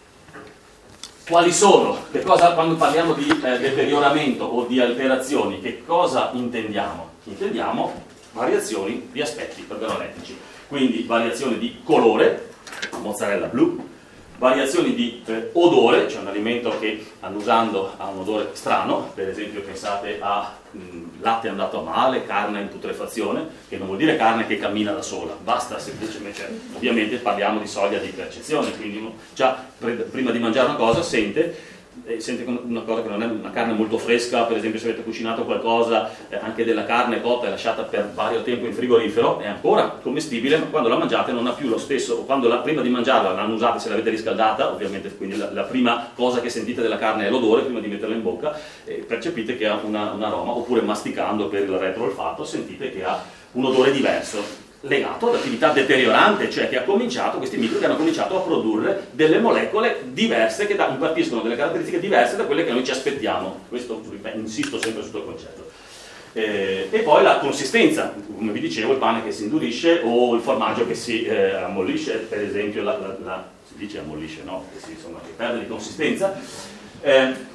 Quali sono? Che cosa, quando parliamo di eh, deterioramento o di alterazioni, che cosa intendiamo? Intendiamo variazioni di aspetti organolettici, quindi variazioni di colore, mozzarella blu, variazioni di eh, odore, cioè un alimento che annusando ha un odore strano, per esempio pensate a mh, latte andato a male, carne in putrefazione, che non vuol dire carne che cammina da sola, basta semplicemente, cioè, ovviamente parliamo di soglia di percezione, quindi uno già pre- prima di mangiare una cosa sente, eh, sente una cosa che non è una carne molto fresca, per esempio se avete cucinato qualcosa, eh, anche della carne cotta e lasciata per vario tempo in frigorifero, è ancora commestibile, ma quando la mangiate non ha più lo stesso, quando la, prima di mangiarla l'annusate se l'avete riscaldata, ovviamente quindi la, la prima cosa che sentite della carne è l'odore, prima di metterla in bocca, eh, percepite che ha una, un aroma, oppure masticando per il retroolfatto sentite che ha un odore diverso, legato ad attività deteriorante, cioè che ha cominciato, questi microbi hanno cominciato a produrre delle molecole diverse che da, impartiscono delle caratteristiche diverse da quelle che noi ci aspettiamo. Questo, ripeto, insisto sempre su questo concetto. Eh, e poi la consistenza, come vi dicevo, il pane che si indurisce o il formaggio che si eh, ammollisce, per esempio la, la, la, si dice ammollisce, no? Che, si, insomma, che perde di consistenza. Eh,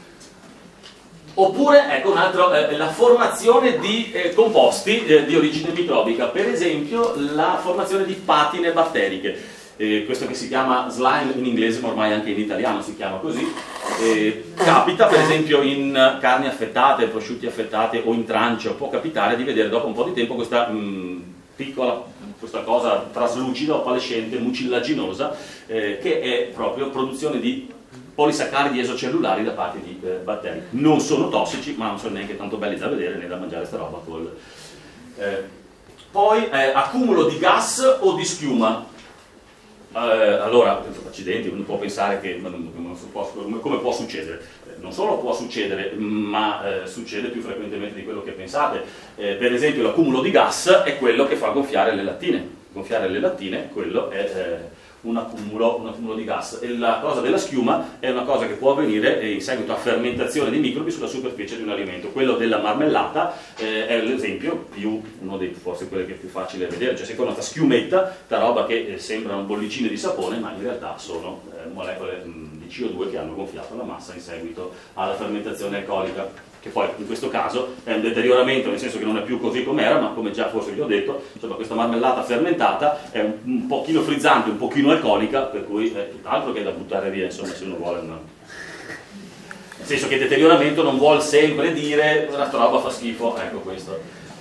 Oppure, ecco un altro, eh, la formazione di eh, composti eh, di origine microbica, per esempio la formazione di patine batteriche, eh, questo che si chiama slime in inglese, ma ormai anche in italiano si chiama così, eh, capita per esempio in carni affettate, prosciutti affettati o in trancio, può capitare di vedere dopo un po' di tempo questa mh, piccola, questa cosa traslucida, opalescente, mucillaginosa, eh, che è proprio produzione di polisaccaridi esocellulari da parte di eh, batteri. Non sono tossici, ma non sono neanche tanto belli da vedere né da mangiare sta roba col... eh. Poi eh, accumulo di gas o di schiuma. Eh, allora, accidenti, uno può pensare che non, non si può, come può succedere? Eh, non solo può succedere, ma eh, succede più frequentemente di quello che pensate. Eh, per esempio l'accumulo di gas è quello che fa gonfiare le lattine. Gonfiare le lattine, quello è... Eh, Un accumulo, un accumulo di gas. E la cosa della schiuma è una cosa che può avvenire in seguito a fermentazione di microbi sulla superficie di un alimento. Quello della marmellata eh, è l'esempio più, uno dei forse quelli che è più facile da vedere, cioè si con questa schiumetta, sta roba che eh, sembrano bollicine di sapone, ma in realtà sono eh, molecole mh, di C O due che hanno gonfiato la massa in seguito alla fermentazione alcolica, che poi in questo caso è un deterioramento, nel senso che non è più così com'era, ma come già forse vi ho detto, insomma, questa marmellata fermentata è un, un pochino frizzante, un pochino alcolica, per cui è tutt'altro che è da buttare via, insomma, se uno vuole una... nel senso che deterioramento non vuol sempre dire la roba fa schifo, ecco questo.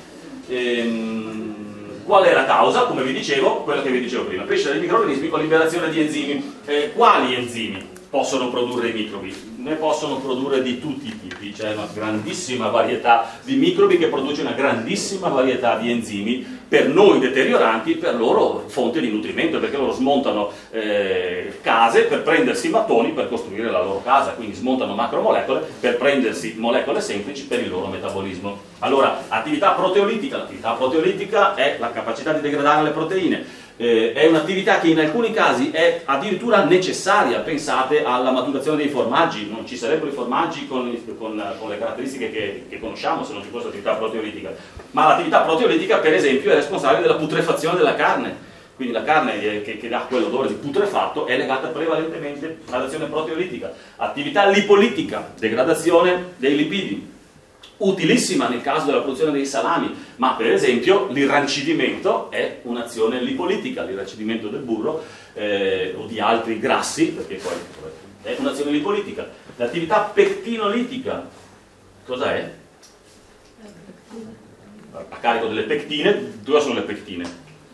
Ehm, qual è la causa? Come vi dicevo, quello che vi dicevo prima, crescita dei microrganismi con liberazione di enzimi. Eh, quali enzimi possono produrre i microbi? Ne possono produrre di tutti i tipi, c'è una grandissima varietà di microbi che produce una grandissima varietà di enzimi, per noi deterioranti, per loro fonte di nutrimento, perché loro smontano eh, case per prendersi mattoni per costruire la loro casa, quindi smontano macromolecole per prendersi molecole semplici per il loro metabolismo. Allora, attività proteolitica, l'attività proteolitica è la capacità di degradare le proteine. Eh, è un'attività che in alcuni casi è addirittura necessaria. Pensate alla maturazione dei formaggi, non ci sarebbero i formaggi con, con, con le caratteristiche che, che conosciamo se non ci fosse attività proteolitica, ma l'attività proteolitica per esempio è responsabile della putrefazione della carne, quindi la carne che, che dà quell'odore di putrefatto è legata prevalentemente all'azione proteolitica. Attività lipolitica, degradazione dei lipidi, utilissima nel caso della produzione dei salami, ma per esempio l'irrancidimento è un'azione lipolitica, l'irrancidimento del burro eh, o di altri grassi, perché poi è un'azione lipolitica. L'attività pectinolitica, cosa è? A carico delle pectine. Dove sono le pectine?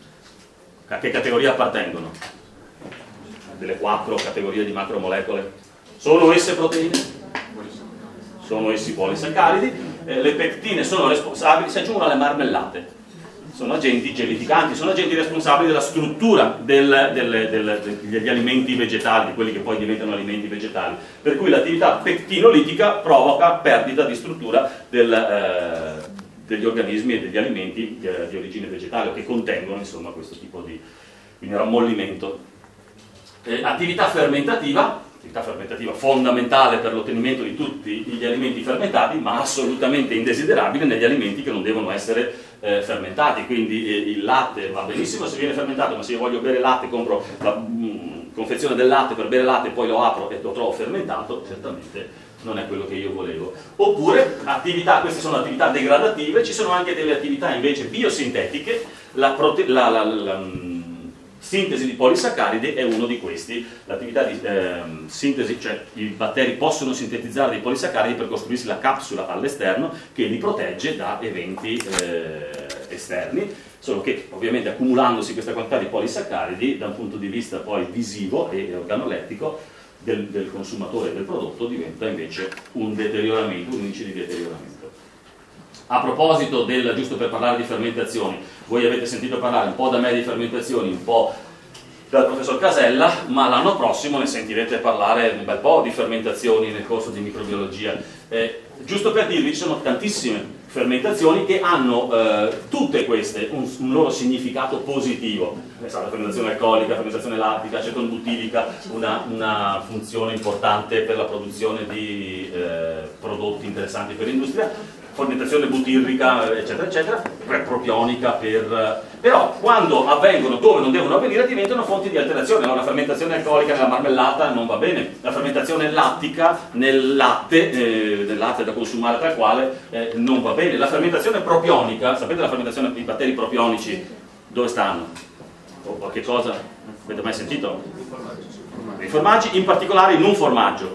A che categoria appartengono? Delle quattro categorie di macromolecole? Sono esse proteine? Sono essi polisaccaridi. Eh, le pectine sono responsabili, si aggiungono alle marmellate. Sono agenti gelificanti, sono agenti responsabili della struttura del, del, del, degli alimenti vegetali, di quelli che poi diventano alimenti vegetali. Per cui l'attività pectinolitica provoca perdita di struttura del, eh, degli organismi e degli alimenti eh, di origine vegetale, che contengono insomma questo tipo di quindi rammollimento. Eh, attività fermentativa. Attività fermentativa fondamentale per l'ottenimento di tutti gli alimenti fermentati, ma assolutamente indesiderabile negli alimenti che non devono essere eh, fermentati. Quindi eh, il latte va benissimo se viene fermentato, ma se io voglio bere latte, compro la mh, confezione del latte per bere latte, poi lo apro e lo trovo fermentato, certamente non è quello che io volevo. Oppure attività, queste sono attività degradative. Ci sono anche delle attività invece biosintetiche. La, prote- la, la, la, la sintesi di polisaccaridi è uno di questi. L'attività di eh, sintesi, cioè i batteri possono sintetizzare dei polisaccaridi per costruirsi la capsula all'esterno che li protegge da eventi eh, esterni, solo che ovviamente accumulandosi questa quantità di polisaccaridi da un punto di vista poi visivo e organolettico del, del consumatore del prodotto diventa invece un deterioramento, un indice di deterioramento. A proposito del, giusto per parlare di fermentazioni, voi avete sentito parlare un po' da me di fermentazioni, un po' dal professor Casella, ma l'anno prossimo ne sentirete parlare un bel po' di fermentazioni nel corso di microbiologia. Eh, giusto per dirvi, ci sono tantissime fermentazioni che hanno eh, tutte queste un, un loro significato positivo. La fermentazione alcolica, la fermentazione lattica, acetonbutilica, una, una funzione importante per la produzione di eh, prodotti interessanti per l'industria, fermentazione butirrica, eccetera, eccetera, propionica, per... però quando avvengono dove non devono avvenire diventano fonti di alterazione. Allora, la fermentazione alcolica nella marmellata non va bene, la fermentazione lattica nel latte, eh, nel latte da consumare tal quale, eh, non va bene. La fermentazione propionica, sapete la fermentazione dei batteri propionici dove stanno? O, o che cosa? Avete mai sentito? Nei formaggi, in particolare in un formaggio.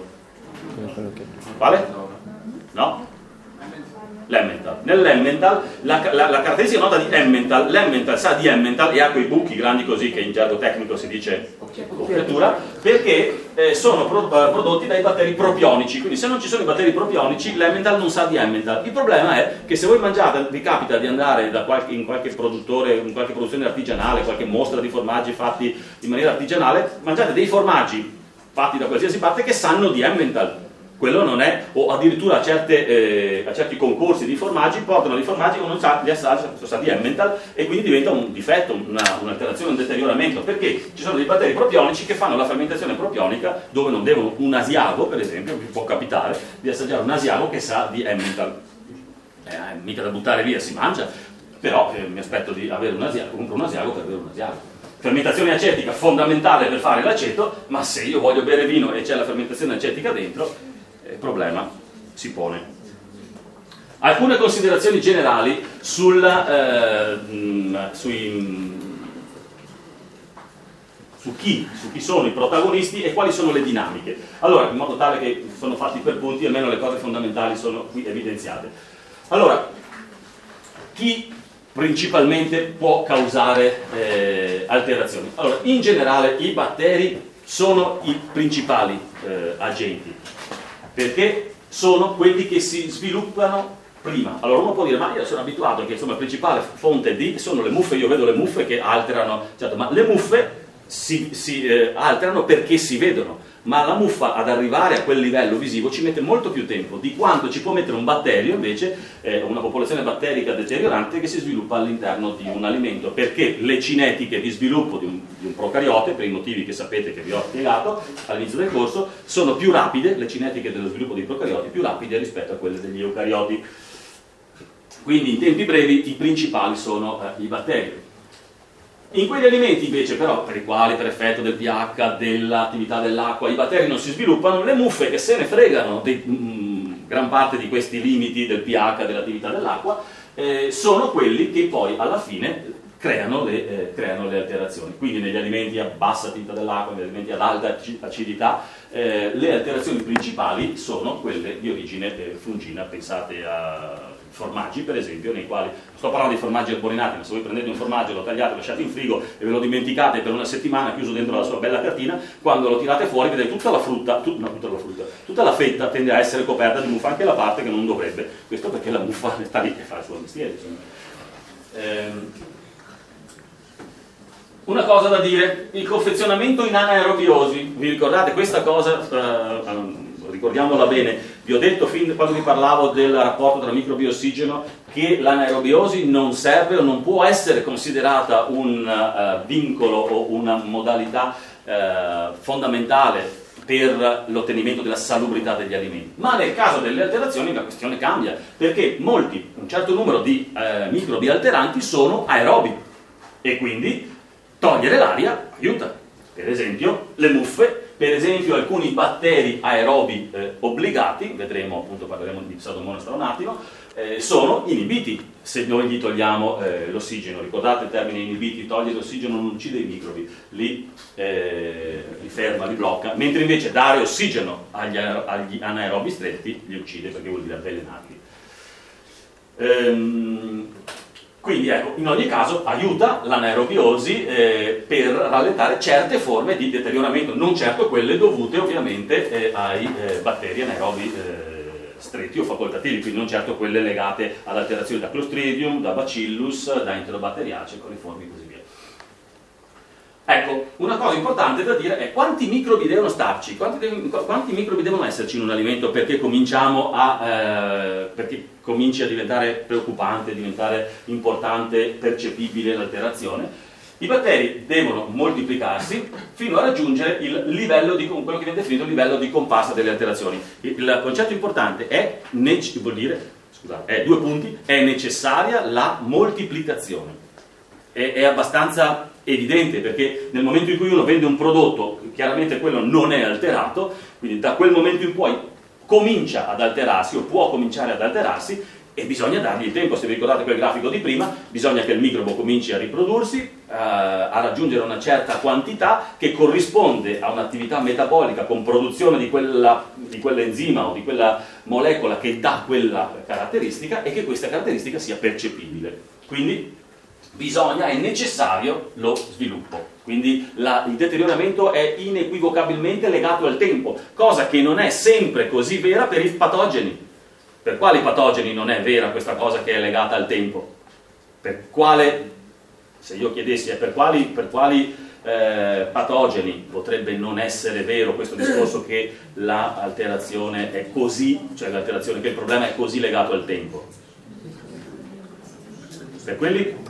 Quale? No? L'Emmental. Nell'Emmental, la, la, la caratteristica nota di Emmental, l'Emmental sa di Emmental e ha quei buchi grandi così che in gergo tecnico si dice occhiatura, perché eh, sono pro, uh, prodotti dai batteri propionici. Quindi se non ci sono i batteri propionici, l'Emmental non sa di Emmental. Il problema è che se voi mangiate, vi capita di andare da qualche, in qualche produttore, in qualche produzione artigianale, qualche mostra di formaggi fatti in maniera artigianale, mangiate dei formaggi fatti da qualsiasi parte che sanno di Emmental. Quello non è, o addirittura a, certe, eh, a certi concorsi di formaggi portano dei formaggi che non sa, li assaggia, sono stati Emmental, e quindi diventa un difetto, una, un'alterazione, un deterioramento, perché ci sono dei batteri propionici che fanno la fermentazione propionica dove non devono. Un asiago, per esempio, vi può capitare di assaggiare un asiago che sa di Emmental. Eh, mica da buttare via, si mangia, però eh, mi aspetto di avere un asiago, compro un asiago per avere un asiago. Fermentazione acetica fondamentale per fare l'aceto, ma se io voglio bere vino e c'è la fermentazione acetica dentro, il problema si pone. Alcune considerazioni generali sul, eh, mh, sui, mh, su, chi, su chi sono i protagonisti e quali sono le dinamiche. Allora, in modo tale che sono fatti per punti, almeno le cose fondamentali sono qui evidenziate. Allora, chi principalmente può causare eh, alterazioni? Allora, in generale i batteri sono i principali eh, agenti, perché sono quelli che si sviluppano prima. Allora uno può dire, ma io sono abituato che insomma la principale fonte di sono le muffe, io vedo le muffe che alterano, certo, ma le muffe si, si eh, alterano perché si vedono, ma la muffa ad arrivare a quel livello visivo ci mette molto più tempo di quanto ci può mettere un batterio, invece eh, una popolazione batterica deteriorante che si sviluppa all'interno di un alimento, perché le cinetiche di sviluppo di un, di un procariote, per i motivi che sapete che vi ho spiegato all'inizio del corso, sono più rapide, le cinetiche dello sviluppo dei procarioti più rapide rispetto a quelle degli eucarioti. Quindi in tempi brevi i principali sono eh, i batteri. In quegli alimenti invece però, per i quali per effetto del pH, dell'attività dell'acqua, i batteri non si sviluppano, le muffe che se ne fregano di mh, gran parte di questi limiti del pH, dell'attività dell'acqua, eh, sono quelli che poi alla fine creano le, eh, creano le alterazioni. Quindi negli alimenti a bassa tinta dell'acqua, negli alimenti ad alta acidità, eh, le alterazioni principali sono quelle di origine eh, fungina. Pensate a formaggi, per esempio, nei quali, sto parlando di formaggi arborinati, ma se voi prendete un formaggio, lo tagliate, lo lasciate in frigo e ve lo dimenticate per una settimana chiuso dentro la sua bella cartina, quando lo tirate fuori vedete tutta la frutta, tut, no, tutta la frutta, tutta la fetta tende a essere coperta di muffa, anche la parte che non dovrebbe. Questo perché la muffa sta lì e fa il suo mestiere. Ehm, Una cosa da dire, il confezionamento in anaerobiosi, vi ricordate questa cosa, eh, ricordiamola bene, vi ho detto fin quando vi parlavo del rapporto tra microbi e ossigeno che l'anaerobiosi non serve o non può essere considerata un uh, vincolo o una modalità uh, fondamentale per l'ottenimento della salubrità degli alimenti, ma nel caso delle alterazioni la questione cambia, perché molti, un certo numero di uh, microbi alteranti sono aerobi e quindi togliere l'aria aiuta. Per esempio le muffe, per esempio alcuni batteri aerobi eh, obbligati, vedremo appunto, parleremo di Pseudomonas tra un attimo, eh, sono inibiti se noi gli togliamo eh, l'ossigeno. Ricordate il termine inibiti, togliere l'ossigeno non uccide i microbi, li, eh, li ferma, li blocca, mentre invece dare ossigeno agli, agli anaerobi stretti li uccide perché vuol dire avvelenarli. Ehm, Quindi ecco, in ogni caso aiuta l'anaerobiosi eh, per rallentare certe forme di deterioramento, non certo quelle dovute ovviamente eh, ai eh, batteri anaerobi eh, stretti o facoltativi, quindi non certo quelle legate ad alterazioni da Clostridium, da Bacillus, da Enterobatteriacee, coliformi e così via. Ecco, una cosa importante da dire è quanti microbi devono starci, quanti, quanti microbi devono esserci in un alimento perché cominciamo a... Eh, perché cominci a diventare preoccupante, a diventare importante, percepibile l'alterazione. I batteri devono moltiplicarsi fino a raggiungere il livello di, quello che viene definito il livello di comparsa delle alterazioni. Il concetto importante è, vuol dire, scusate, è due punti, è necessaria la moltiplicazione. È, è abbastanza evidente perché nel momento in cui uno vende un prodotto, chiaramente quello non è alterato, quindi da quel momento in poi comincia ad alterarsi o può cominciare ad alterarsi e bisogna dargli il tempo. Se vi ricordate quel grafico di prima, bisogna che il microbo cominci a riprodursi, eh, a raggiungere una certa quantità che corrisponde a un'attività metabolica con produzione di, quella, di quell'enzima o di quella molecola che dà quella caratteristica e che questa caratteristica sia percepibile. Quindi bisogna, è necessario lo sviluppo. Quindi la, il deterioramento è inequivocabilmente legato al tempo, cosa che non è sempre così vera per i patogeni. Per quali patogeni non è vera questa cosa che è legata al tempo? Per quale, se io chiedessi eh, per quali, per quali eh, patogeni potrebbe non essere vero questo discorso che l'alterazione è così, cioè l'alterazione, che il problema è così legato al tempo? Per quelli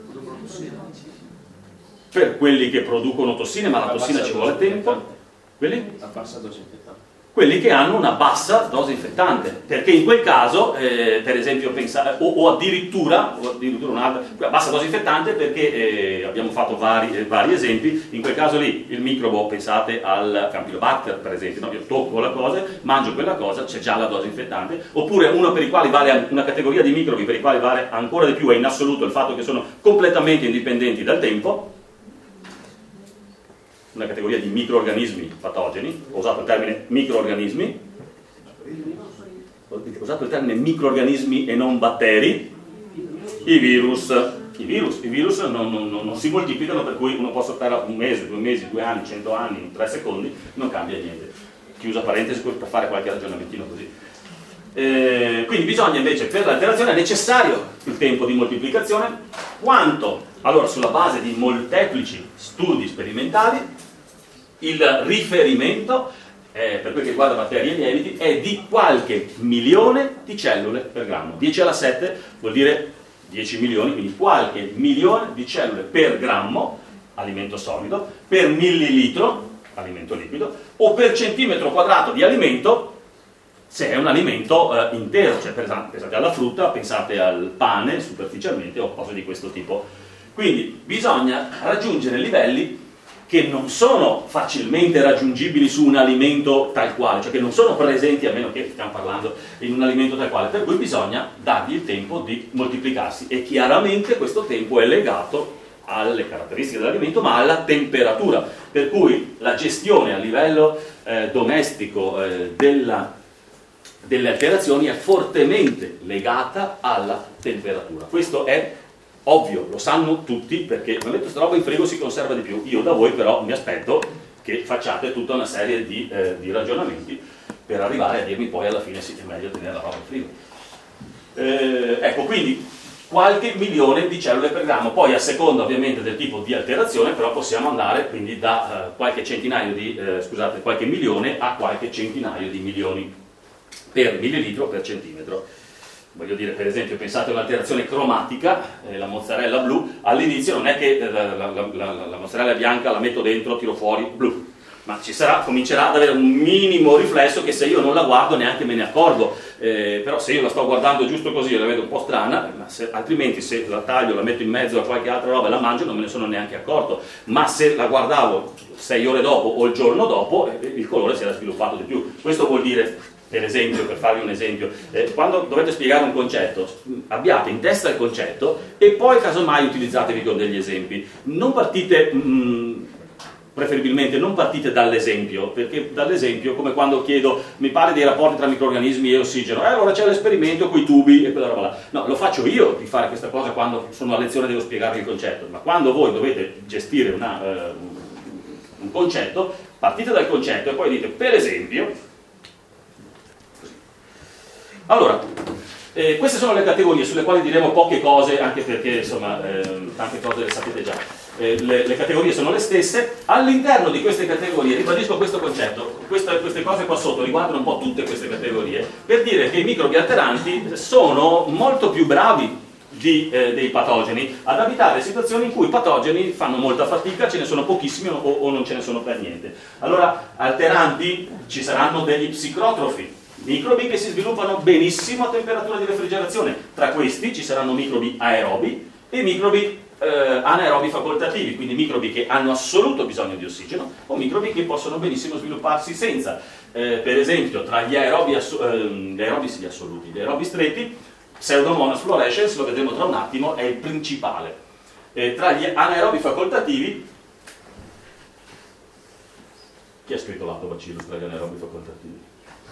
per quelli che producono tossine, ma la tossina ci vuole tempo. Quelli? A bassa dose infettante. Quelli che hanno una bassa dose infettante, perché in quel caso, eh, per esempio, pensare, o, o addirittura, o addirittura un'altra bassa dose infettante, perché eh, abbiamo fatto vari, eh, vari esempi. In quel caso lì il microbo, pensate al Campylobacter per esempio, no? Io tocco la cosa, mangio quella cosa, c'è già la dose infettante. Oppure uno per i quali vale una categoria di microbi per i quali vale ancora di più è in assoluto il fatto che sono completamente indipendenti dal tempo, una categoria di microorganismi patogeni. Ho usato il termine microorganismi, ho usato il termine microorganismi e non batteri. I virus, i virus, i virus non, non, non si moltiplicano, per cui uno può stare un mese, due mesi, due anni, cento anni, tre secondi, non cambia niente. Chiusa parentesi per fare qualche ragionamentino così. Eh, quindi bisogna invece, per l'alterazione è necessario il tempo di moltiplicazione. Quanto? Allora, sulla base di molteplici studi sperimentali, il riferimento, eh, per quel che riguarda batteri e lieviti, è di qualche milione di cellule per grammo. dieci alla sette vuol dire dieci milioni, quindi qualche milione di cellule per grammo, alimento solido, per millilitro, alimento liquido, o per centimetro quadrato di alimento, se è un alimento eh, intero, cioè per esempio, pensate alla frutta, pensate al pane superficialmente o cose di questo tipo. Quindi bisogna raggiungere livelli che non sono facilmente raggiungibili su un alimento tal quale, cioè che non sono presenti, a meno che stiamo parlando in un alimento tal quale, per cui bisogna dargli il tempo di moltiplicarsi e chiaramente questo tempo è legato alle caratteristiche dell'alimento ma alla temperatura, per cui la gestione a livello eh, domestico eh, della, delle alterazioni è fortemente legata alla temperatura. Questo è ovvio, lo sanno tutti, perché ma metto questa roba in frigo si conserva di più. Io da voi però mi aspetto che facciate tutta una serie di, eh, di ragionamenti per arrivare a dirmi poi alla fine sì, è meglio tenere la roba in frigo. Eh, ecco, quindi qualche milione di cellule per grammo, poi a seconda ovviamente del tipo di alterazione, però possiamo andare quindi da eh, qualche centinaio di, eh, scusate, qualche milione a qualche centinaio di milioni per millilitro per centimetro. Voglio dire, per esempio, pensate a un'alterazione cromatica, eh, la mozzarella blu, all'inizio non è che eh, la, la, la, la mozzarella bianca la metto dentro, tiro fuori, blu, ma ci sarà, comincerà ad avere un minimo riflesso che se io non la guardo neanche me ne accorgo, eh, però se io la sto guardando giusto così e la vedo un po' strana, ma se, altrimenti se la taglio, la metto in mezzo a qualche altra roba e la mangio non me ne sono neanche accorto, ma se la guardavo sei ore dopo o il giorno dopo eh, il colore si era sviluppato di più. Questo vuol dire, per esempio, per farvi un esempio, eh, quando dovete spiegare un concetto, abbiate in testa il concetto e poi casomai utilizzatevi con degli esempi. Non partite, mh, preferibilmente non partite dall'esempio, perché dall'esempio, come quando chiedo, mi parli dei rapporti tra microrganismi e ossigeno, e eh, allora c'è l'esperimento con i tubi e quella roba là. No, lo faccio io di fare questa cosa quando sono a lezione e devo spiegarvi il concetto, ma quando voi dovete gestire una, uh, un concetto, partite dal concetto e poi dite, per esempio, allora, eh, queste sono le categorie sulle quali diremo poche cose, anche perché insomma eh, tante cose le sapete già. Eh, le, le categorie sono le stesse. All'interno di queste categorie, ribadisco questo concetto, queste, queste cose qua sotto riguardano un po' tutte queste categorie, per dire che i microbi alteranti sono molto più bravi di, eh, dei patogeni ad abitare situazioni in cui i patogeni fanno molta fatica, ce ne sono pochissimi o, o non ce ne sono per niente. Allora, alteranti ci saranno degli psicrotrofi, microbi che si sviluppano benissimo a temperatura di refrigerazione. Tra questi ci saranno microbi aerobi e microbi eh, anaerobi facoltativi, quindi microbi che hanno assoluto bisogno di ossigeno o microbi che possono benissimo svilupparsi senza. Eh, per esempio, tra gli aerobi, asso eh, gli aerobi sì, assoluti, gli aerobi stretti, Pseudomonas fluorescens, lo vedremo tra un attimo, è il principale. Eh, tra gli anaerobi facoltativi, chi ha scritto Lactobacillus tra gli anaerobi facoltativi?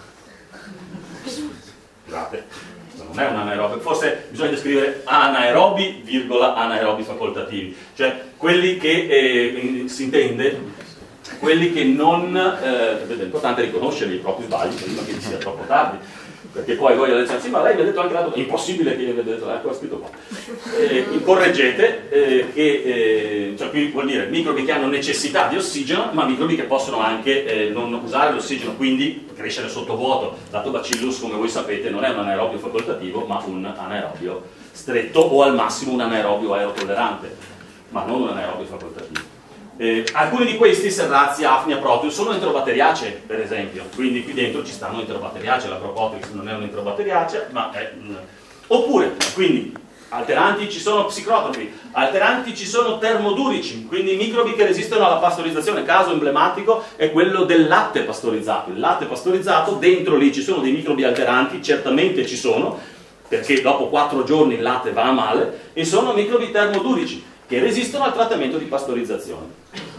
Scusate, non è un anaerobe, forse bisogna scrivere anaerobi, virgola, anaerobi facoltativi, cioè quelli che, eh, si intende, quelli che non, eh, è importante riconoscere i propri sbagli prima che sia troppo tardi, perché poi voi dite, sì ma lei mi ha detto anche l'altro, è impossibile che io vi abbia detto, ecco ha scritto qua, eh, correggete, eh, che, eh, cioè qui vuol dire microbi che hanno necessità di ossigeno, ma microbi che possono anche eh, non usare l'ossigeno, quindi crescere sottovuoto. Lactobacillus, come voi sapete, non è un anaerobio facoltativo, ma un anaerobio stretto o al massimo un anaerobio aerotollerante, ma non un anaerobio facoltativo. Eh, alcuni di questi, Serrazia, Hafnia, Proteus, sono enterobatteriacee, per esempio, quindi qui dentro ci stanno enterobatteriacee, la Propotrix non è un'enterobatteriacea, ma è... Mm. Oppure, quindi, alteranti ci sono psicrotrofi, alteranti ci sono termodurici, quindi microbi che resistono alla pastorizzazione. Caso emblematico è quello del latte pastorizzato. Il latte pastorizzato, dentro lì ci sono dei microbi alteranti, certamente ci sono, perché dopo quattro giorni il latte va a male, e sono microbi termodurici, che resistono al trattamento di pastorizzazione.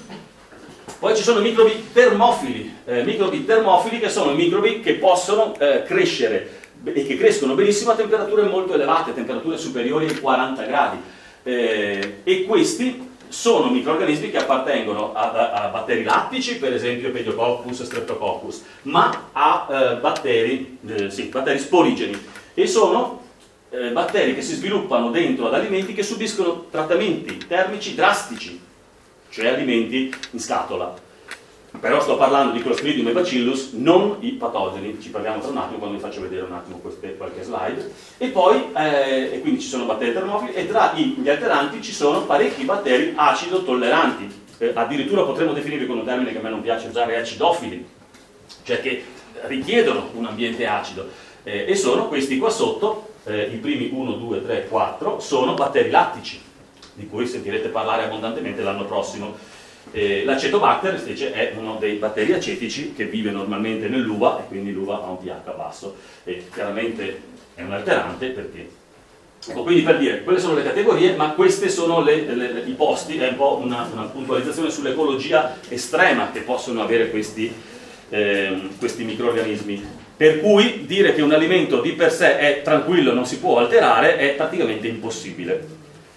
Poi ci sono microbi termofili, eh, microbi termofili che sono microbi che possono eh, crescere e che crescono benissimo a temperature molto elevate, temperature superiori ai quaranta gradi, eh, e questi sono microrganismi che appartengono a, a, a batteri lattici, per esempio Pediococcus, Streptococcus, ma a eh, batteri, eh, sì, batteri sporigeni, e sono Eh, batteri che si sviluppano dentro ad alimenti che subiscono trattamenti termici drastici, cioè alimenti in scatola. Però sto parlando di Clostridium e Bacillus, non i patogeni, ci parliamo tra un attimo quando vi faccio vedere un attimo queste, qualche slide. E poi, eh, e quindi ci sono batteri termofili, e tra gli alteranti ci sono parecchi batteri acido tolleranti, eh, addirittura potremmo definirli con un termine che a me non piace usare, acidofili, cioè che richiedono un ambiente acido, eh, e sono questi qua sotto. Eh, i primi uno, due, tre, quattro sono batteri lattici, di cui sentirete parlare abbondantemente l'anno prossimo. Eh, L'acetobacter invece è uno dei batteri acetici che vive normalmente nell'uva, e quindi l'uva ha un pH basso, e chiaramente è un alterante perché Ecco, quindi per dire, quelle sono le categorie, ma queste sono le, le, i posti, è un po' una, una puntualizzazione sull'ecologia estrema che possono avere questi, eh, questi microrganismi. Per cui dire che un alimento di per sé è tranquillo, non si può alterare, è praticamente impossibile.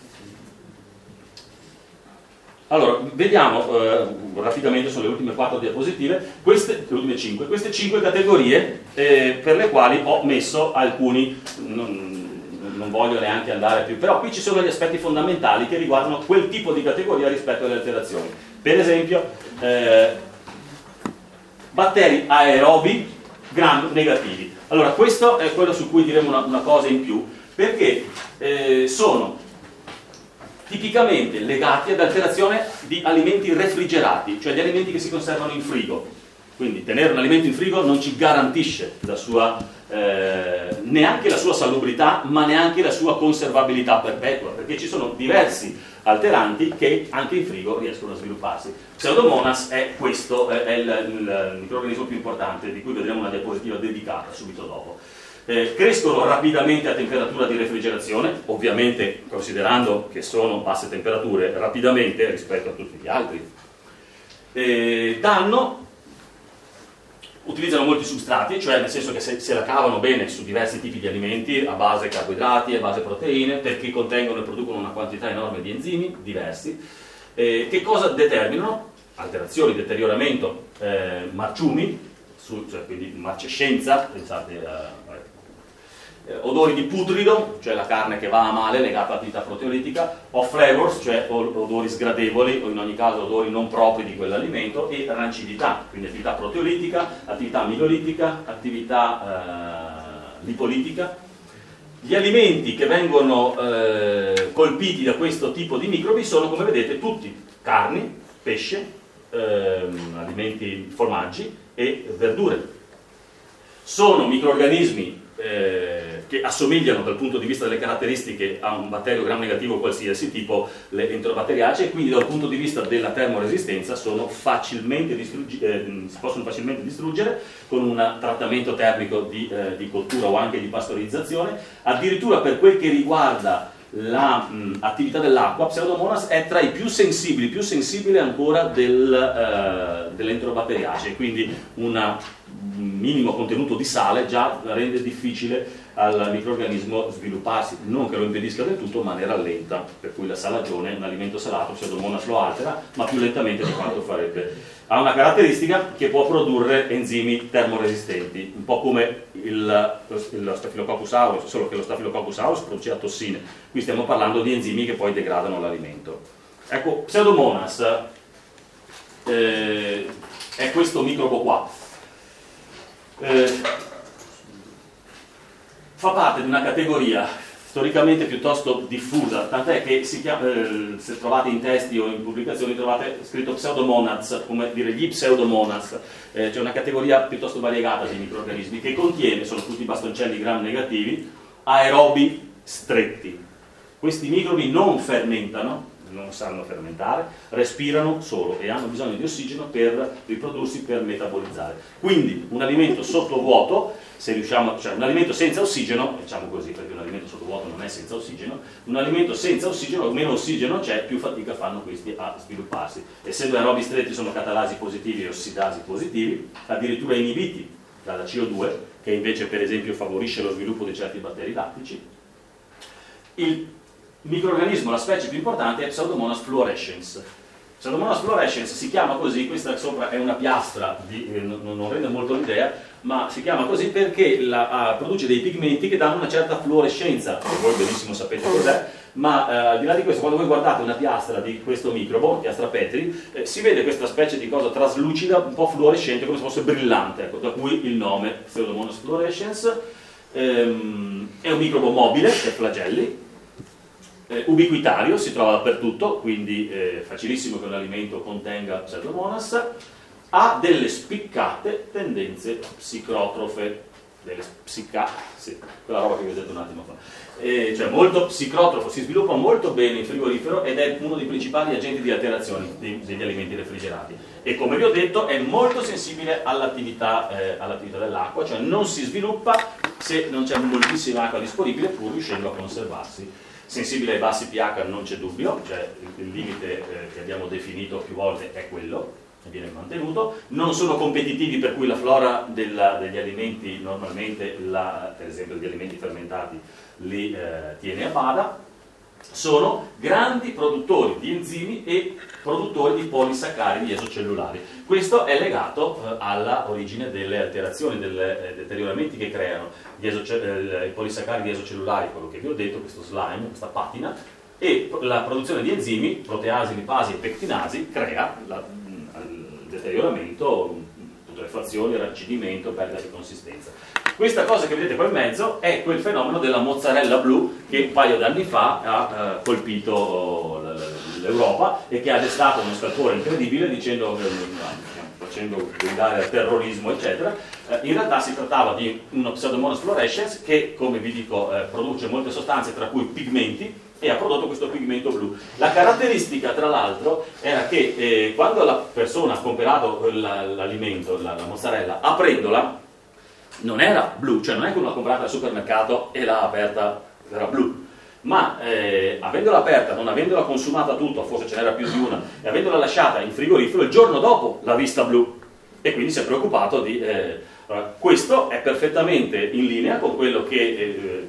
Allora, vediamo eh, rapidamente, sono le ultime quattro diapositive, queste, le ultime cinque, queste cinque categorie eh, per le quali ho messo alcuni, non, non voglio neanche andare più, però qui ci sono gli aspetti fondamentali che riguardano quel tipo di categoria rispetto alle alterazioni. Per esempio, eh, batteri aerobi gram negativi. Allora, questo è quello su cui diremo una, una cosa in più, perché eh, sono tipicamente legati ad alterazione di alimenti refrigerati, cioè di alimenti che si conservano in frigo. Quindi tenere un alimento in frigo non ci garantisce la sua, eh, neanche la sua salubrità, ma neanche la sua conservabilità perpetua, perché ci sono diversi alteranti che anche in frigo riescono a svilupparsi. Pseudomonas è questo, è il, il microrganismo più importante, di cui vedremo una diapositiva dedicata subito dopo. Eh, crescono rapidamente a temperatura di refrigerazione, ovviamente considerando che sono basse temperature, rapidamente rispetto a tutti gli altri. Eh, danno, utilizzano molti substrati, cioè nel senso che se, se la cavano bene su diversi tipi di alimenti a base carboidrati, a base proteine, perché contengono e producono una quantità enorme di enzimi diversi. Eh, che cosa determinano? Alterazioni, deterioramento, eh, marciumi, su, cioè quindi marcescenza, pensate a Eh, odori di putrido, cioè la carne che va a male legata all'attività proteolitica, o flavors, cioè odori sgradevoli o in ogni caso odori non propri di quell'alimento, e rancidità, quindi attività proteolitica, attività milolitica, attività eh, lipolitica. Gli alimenti che vengono eh, colpiti da questo tipo di microbi sono, come vedete, tutti carni, pesce, ehm, alimenti, formaggi e verdure. Sono microrganismi Eh, che assomigliano dal punto di vista delle caratteristiche a un batterio gram negativo qualsiasi, tipo le enterobatteriacee, e quindi dal punto di vista della termoresistenza sono facilmente distruggi- eh, si possono facilmente distruggere con un trattamento termico di, eh, di cottura o anche di pastorizzazione. Addirittura per quel che riguarda l'attività dell'acqua, Pseudomonas è tra i più sensibili, più sensibile ancora del, eh, delle enterobatteriacee, quindi un minimo contenuto di sale già rende difficile al microrganismo svilupparsi, non che lo impedisca del tutto, ma ne rallenta, per cui la salagione, un alimento salato, Pseudomonas lo altera, ma più lentamente di quanto farebbe. Ha una caratteristica che può produrre enzimi termoresistenti, un po' come il, lo Staphylococcus aureus, solo che lo Staphylococcus aureus produceva tossine. Qui stiamo parlando di enzimi che poi degradano l'alimento. Ecco, Pseudomonas eh, è questo microbo qua. Eh, fa parte di una categoria storicamente piuttosto diffusa, tant'è che si chiama, eh, se trovate in testi o in pubblicazioni trovate scritto Pseudomonads, come dire gli Pseudomonads, eh, c'è una categoria piuttosto variegata di microrganismi che contiene, sono tutti bastoncelli gram negativi, aerobi stretti. Questi microbi non fermentano, non sanno fermentare, respirano solo e hanno bisogno di ossigeno per riprodursi, per metabolizzare. Quindi un alimento sottovuoto, se riusciamo, cioè un alimento senza ossigeno, diciamo così, perché un alimento sottovuoto non è senza ossigeno, un alimento senza ossigeno, meno ossigeno c'è, più fatica fanno questi a svilupparsi. Essendo aerobi stretti sono catalasi positivi e ossidasi positivi, addirittura inibiti dalla C O due, che invece per esempio favorisce lo sviluppo di certi batteri lattici. Il microrganismo, la specie più importante è Pseudomonas fluorescens. Pseudomonas fluorescens si chiama così, questa sopra è una piastra, di, eh, non, non rende molto l'idea, ma si chiama così perché la, uh, produce dei pigmenti che danno una certa fluorescenza, che voi benissimo sapete cos'è, ma uh, al di là di questo, quando voi guardate una piastra di questo microbo, piastra Petri, eh, si vede questa specie di cosa traslucida, un po' fluorescente, come se fosse brillante, ecco, da cui il nome Pseudomonas fluorescens. Ehm, è un microbo mobile, per flagelli, Eh, ubiquitario, si trova dappertutto, quindi è eh, facilissimo che un alimento contenga Pseudomonas. Ha delle spiccate tendenze psicrotrofe. delle psica, sì, quella roba che vi ho detto un attimo fa, e cioè molto psicotrofo, si sviluppa molto bene in frigorifero ed è uno dei principali agenti di alterazione dei, degli alimenti refrigerati, e come vi ho detto è molto sensibile all'attività eh, all'attività dell'acqua, cioè non si sviluppa se non c'è moltissima acqua disponibile, pur riuscendo a conservarsi. Sensibile ai bassi pH non c'è dubbio, cioè il, il limite eh, che abbiamo definito più volte è quello, e viene mantenuto. Non sono competitivi, per cui la flora della, degli alimenti normalmente, la, per esempio gli alimenti fermentati, li eh, tiene a bada. Sono grandi produttori di enzimi e produttori di polisaccaridi esocellulari. Questo è legato eh, alla origine delle alterazioni, dei eh, deterioramenti che creano gli eh, i polisaccaridi esocellulari, quello che vi ho detto, questo slime, questa patina, e la produzione di enzimi, proteasi, lipasi e pectinasi, crea la, il deterioramento, putrefazione, rancidimento, perdita di consistenza. Questa cosa che vedete qua in mezzo è quel fenomeno della mozzarella blu che un paio d'anni fa ha eh, colpito l'Europa e che ha destato uno scalpore incredibile, dicendo, facendo gridare al terrorismo eccetera. Eh, in realtà si trattava di uno Pseudomonas fluorescens che, come vi dico, eh, produce molte sostanze, tra cui pigmenti, e ha prodotto questo pigmento blu. La caratteristica, tra l'altro, era che eh, quando la persona ha comprato l'alimento, la, la mozzarella, aprendola, non era blu, cioè non è che uno l'ha comprata al supermercato e l'ha aperta, era blu, ma eh, avendola aperta, non avendola consumata tutta, forse ce n'era più di una, e avendola lasciata in frigorifero, il giorno dopo l'ha vista blu, e quindi si è preoccupato di... Eh, questo è perfettamente in linea con quello che eh,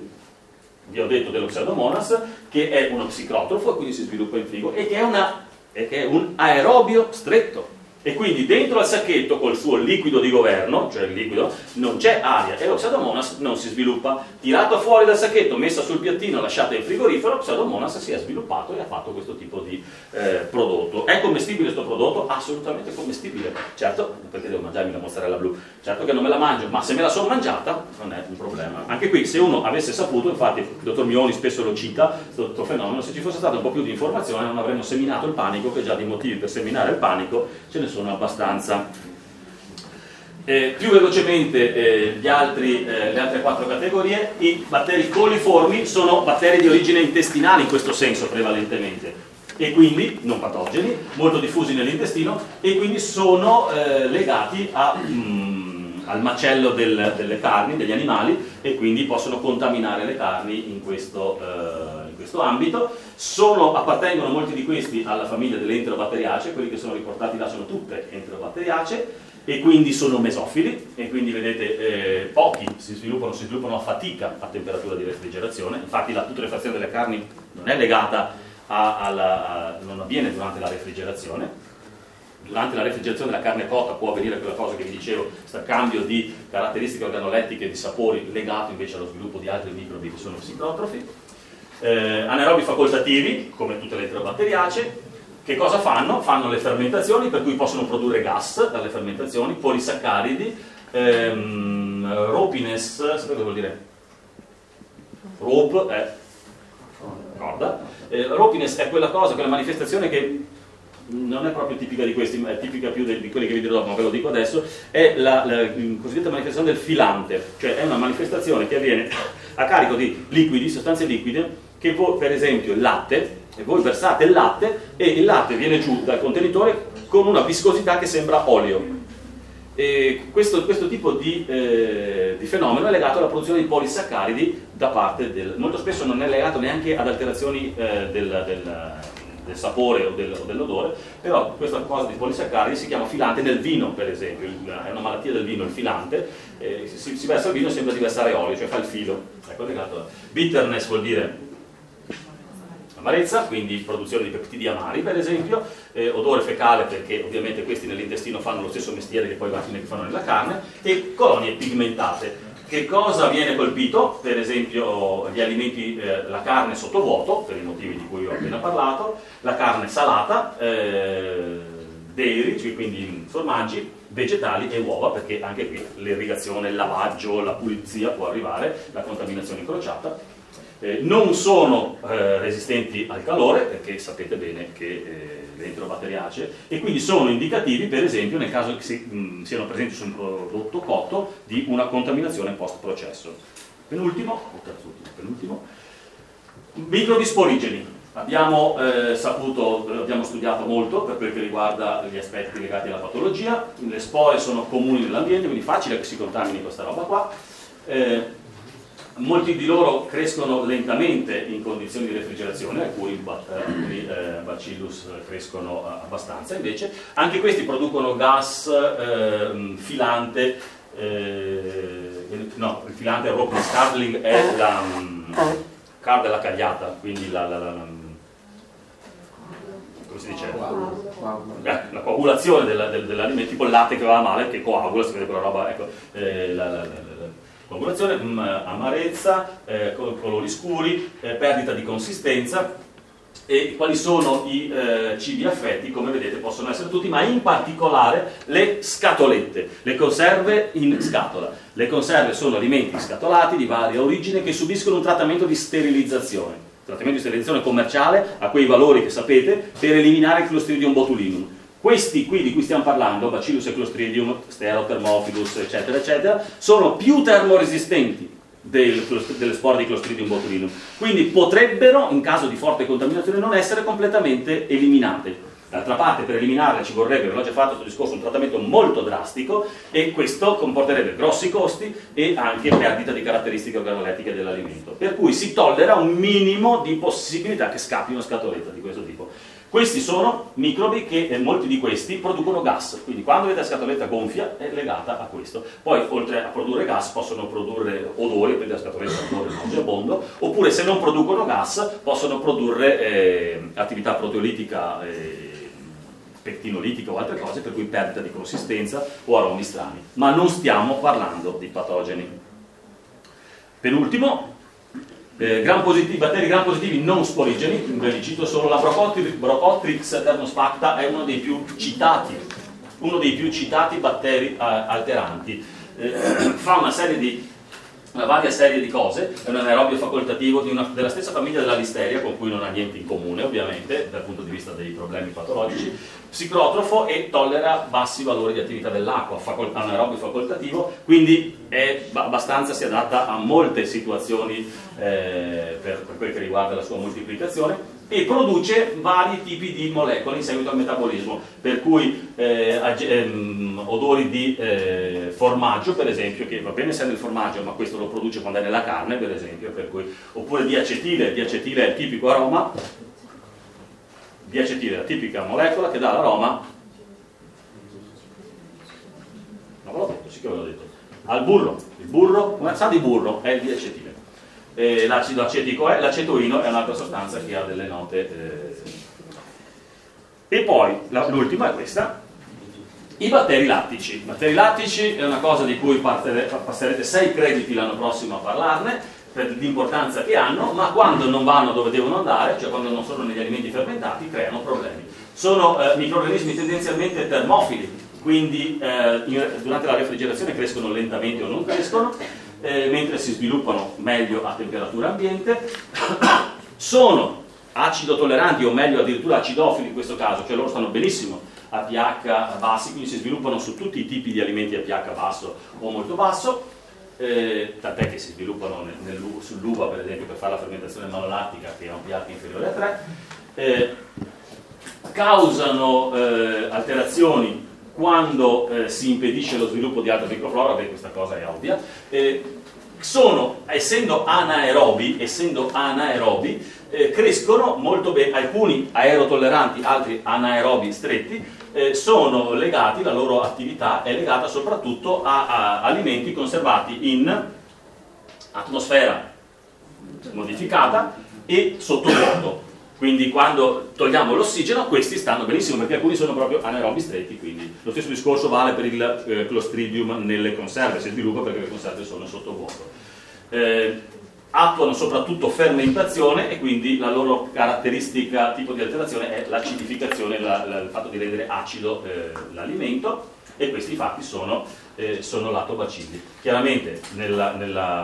vi ho detto dello Pseudomonas, che è uno psicotrofo e quindi si sviluppa in frigo, e che è, una, e che è un aerobio stretto. E quindi dentro al sacchetto col suo liquido di governo, cioè il liquido, non c'è aria e lo Pseudomonas non si sviluppa. Tirato fuori dal sacchetto, messa sul piattino, lasciata in frigorifero, Pseudomonas si è sviluppato e ha fatto questo tipo di eh, prodotto. È commestibile questo prodotto? Assolutamente commestibile. Certo, perché devo mangiarmi la mozzarella blu? Certo che non me la mangio, ma se me la sono mangiata non è un problema. Anche qui, se uno avesse saputo, infatti il dottor Mioni spesso lo cita, questo fenomeno, se ci fosse stato un po' più di informazione non avremmo seminato il panico, che già di motivi per seminare il panico ce ne sono abbastanza. Eh, più velocemente eh, gli altri, eh, le altre quattro categorie. I batteri coliformi sono batteri di origine intestinale in questo senso prevalentemente, e quindi non patogeni, molto diffusi nell'intestino, e quindi sono eh, legati a, mm, al macello del, delle carni, degli animali, e quindi possono contaminare le carni in questo, eh, in questo ambito. Sono, appartengono molti di questi alla famiglia delle enterobatteriacee, quelli che sono riportati là sono tutte enterobatteriacee, e quindi sono mesofili, e quindi vedete eh, pochi si sviluppano, si sviluppano a fatica a temperatura di refrigerazione. Infatti la putrefazione delle carni non è legata a, alla, a, non avviene durante la refrigerazione. Durante la refrigerazione della carne cotta può avvenire quella cosa che vi dicevo, questo cambio di caratteristiche organolettiche e di sapori, legato invece allo sviluppo di altri microbi che sono psicotrofi. Eh, anaerobi facoltativi, come tutte le enterobatteriacee. Che cosa fanno? Fanno le fermentazioni, per cui possono produrre gas dalle fermentazioni, polisaccaridi, ehm, ropines, sapete cosa vuol dire? Rop è corda. Eh, ropines è quella cosa, quella manifestazione che non è proprio tipica di questi, ma è tipica più di, di quelli che vi dirò dopo, ma ve lo dico adesso, è la, la cosiddetta manifestazione del filante, cioè è una manifestazione che avviene a carico di liquidi, sostanze liquide, che voi, per esempio il latte, e voi versate il latte e il latte viene giù dal contenitore con una viscosità che sembra olio. E questo, questo tipo di, eh, di fenomeno è legato alla produzione di polisaccaridi da parte del... molto spesso non è legato neanche ad alterazioni eh, del, del, del sapore o, del, o dell'odore, però questa cosa di polisaccaridi si chiama filante nel vino, per esempio, è una malattia del vino il filante, eh, si, si versa il vino e sembra di versare olio, cioè fa il filo. Ecco, legato a... Bitterness vuol dire amarezza, quindi produzione di peptidi amari per esempio, eh, odore fecale, perché ovviamente questi nell'intestino fanno lo stesso mestiere che poi alla fine che fanno nella carne, e colonie pigmentate. Che cosa viene colpito? Per esempio gli alimenti, eh, la carne sottovuoto, per i motivi di cui ho appena parlato, la carne salata, eh, dairy, cioè quindi formaggi, vegetali e uova, perché anche qui l'irrigazione, il lavaggio, la pulizia può arrivare, la contaminazione incrociata. Eh, non sono eh, resistenti al calore, perché sapete bene che eh, le enterobatteriacee, e quindi sono indicativi, per esempio, nel caso che si, mh, siano presenti su un prodotto cotto, di una contaminazione post-processo. Penultimo, o terzultimo, penultimo, microbi sporigeni. Abbiamo eh, saputo, abbiamo studiato molto per quel che riguarda gli aspetti legati alla patologia. Le spore sono comuni nell'ambiente, quindi facile che si contamini questa roba qua. Eh, Molti di loro crescono lentamente in condizioni di refrigerazione, alcuni, alcuni eh, bacillus crescono abbastanza, invece anche questi producono gas eh, filante, eh, no, il filante è proprio Cardling è la card della cagliata, quindi la, la, la, la come si dice? Eh, la coagulazione della, del, dell'alimento, tipo il latte che va male, che coagula, si vede quella roba, ecco, eh, la, la, la, coagulazione, mh, amarezza, eh, colori scuri, eh, perdita di consistenza. E quali sono i eh, cibi affetti? Come vedete possono essere tutti, ma in particolare le scatolette, le conserve in scatola. Le conserve sono alimenti scatolati di varia origine che subiscono un trattamento di sterilizzazione, trattamento di sterilizzazione commerciale a quei valori che sapete, per eliminare il Clostridium botulinum. Questi qui di cui stiamo parlando, Bacillus e Clostridium, Sterothermophilus, eccetera, eccetera, sono più termoresistenti del, delle spore di Clostridium botulinum, quindi potrebbero, in caso di forte contaminazione, non essere completamente eliminate. D'altra parte, per eliminarle ci vorrebbe, l'ho già fatto questo discorso, un trattamento molto drastico, e questo comporterebbe grossi costi e anche perdita di caratteristiche organolettiche dell'alimento. Per cui si tollera un minimo di possibilità che scappi una scatoletta di questo tipo. Questi sono microbi che, eh, molti di questi, producono gas, quindi quando vedete la scatoletta gonfia è legata a questo. Poi, oltre a produrre gas, possono produrre odori, quindi la scatoletta ha un odore nauseabondo, oppure se non producono gas, possono produrre eh, attività proteolitica, eh, pectinolitica o altre cose, per cui perdita di consistenza o aromi strani. Ma non stiamo parlando di patogeni. Penultimo, Eh, gram positivi, batteri gram positivi non sporigeni, ve li cito solo la Brocotrix thermospacta, è uno dei più citati, uno dei più citati batteri eh, alteranti. Eh, fa una serie di, una varia serie di cose, è un anaerobio facoltativo di una, della stessa famiglia della listeria, con cui non ha niente in comune ovviamente dal punto di vista dei problemi patologici, psicrotrofo e tollera bassi valori di attività dell'acqua, facol- anaerobio facoltativo, quindi è abbastanza, si adatta a molte situazioni eh, per, per quel che riguarda la sua moltiplicazione, e produce vari tipi di molecole in seguito al metabolismo, per cui eh, ag- ehm, odori di eh, formaggio, per esempio, che va bene se è nel formaggio, ma questo lo produce quando è nella carne, per esempio, per cui, oppure di acetile, di acetile è il tipico aroma, di acetile è la tipica molecola che dà l'aroma, non ve l'ho detto, sì che ve l'ho detto, al burro. Il burro, una sa di burro è il di acetile. Eh, l'acido acetico è, l'acetoino è un'altra sostanza che ha delle note. Eh. E poi la, l'ultima è questa, i batteri lattici. I batteri lattici è una cosa di cui partere, passerete sei crediti l'anno prossimo a parlarne, per l'importanza che hanno, ma quando non vanno dove devono andare, cioè quando non sono negli alimenti fermentati, creano problemi. Sono eh, microrganismi tendenzialmente termofili, quindi eh, in, durante la refrigerazione crescono lentamente o non crescono, eh, mentre si sviluppano meglio a temperatura ambiente. Sono acido tolleranti, o meglio addirittura acidofili in questo caso, cioè loro stanno benissimo a pH bassi, quindi si sviluppano su tutti i tipi di alimenti a pH basso o molto basso. Eh, tant'è che si sviluppano nel, nel, sull'uva, per esempio, per fare la fermentazione malolattica, che ha un pH inferiore a tre, eh, causano eh, alterazioni quando eh, si impedisce lo sviluppo di altra microflora, beh, questa cosa è ovvia. Eh, sono, essendo anaerobi, essendo anaerobi eh, crescono molto bene, alcuni aerotolleranti, altri anaerobi stretti. Eh, sono legati, la loro attività è legata soprattutto a, a alimenti conservati in atmosfera modificata e sottovuoto. Quindi quando togliamo l'ossigeno, questi stanno benissimo, perché alcuni sono proprio anaerobi stretti. Quindi lo stesso discorso vale per il eh, Clostridium nelle conserve, si sviluppa perché le conserve sono sottovuoto. Eh, attuano soprattutto fermentazione, e quindi la loro caratteristica tipo di alterazione è l'acidificazione, la, la, il fatto di rendere acido eh, l'alimento, e questi infatti sono, eh, sono latobacilli. Chiaramente nella, nella,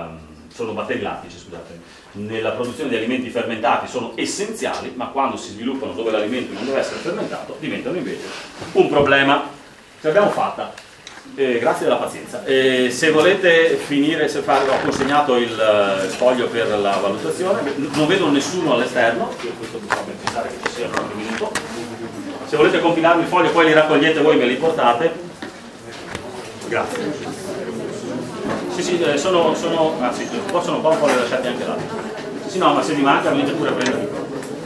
sono batteri lattici, scusate, nella produzione di alimenti fermentati sono essenziali, ma quando si sviluppano dove l'alimento non deve essere fermentato diventano invece un problema. Ce l'abbiamo fatta, eh, grazie della pazienza. Eh, se volete finire, se fare, ho consegnato il foglio per la valutazione, non vedo nessuno all'esterno, questo potrebbe pensare che ci sia qualche minuto. Se volete compilarmi il foglio poi li raccogliete voi, me li portate. Grazie. Sì, sì, sono, sono, ah, sì, possono un po' le lasciate anche là. Sì, no, ma se vi manca venite pure a prendere.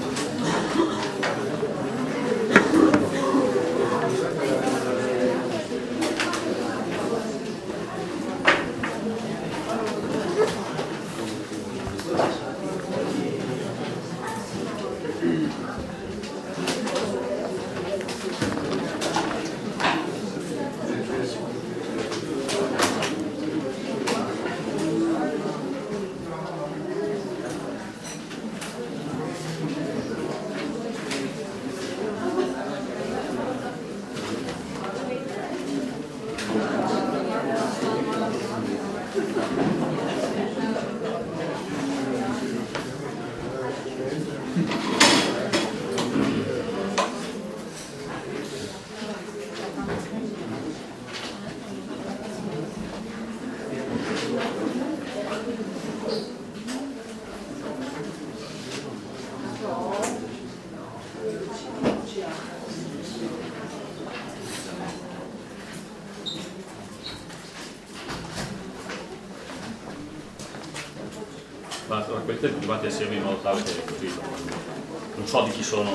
Allora, queste private assieme in modo tale che così non so di chi sono.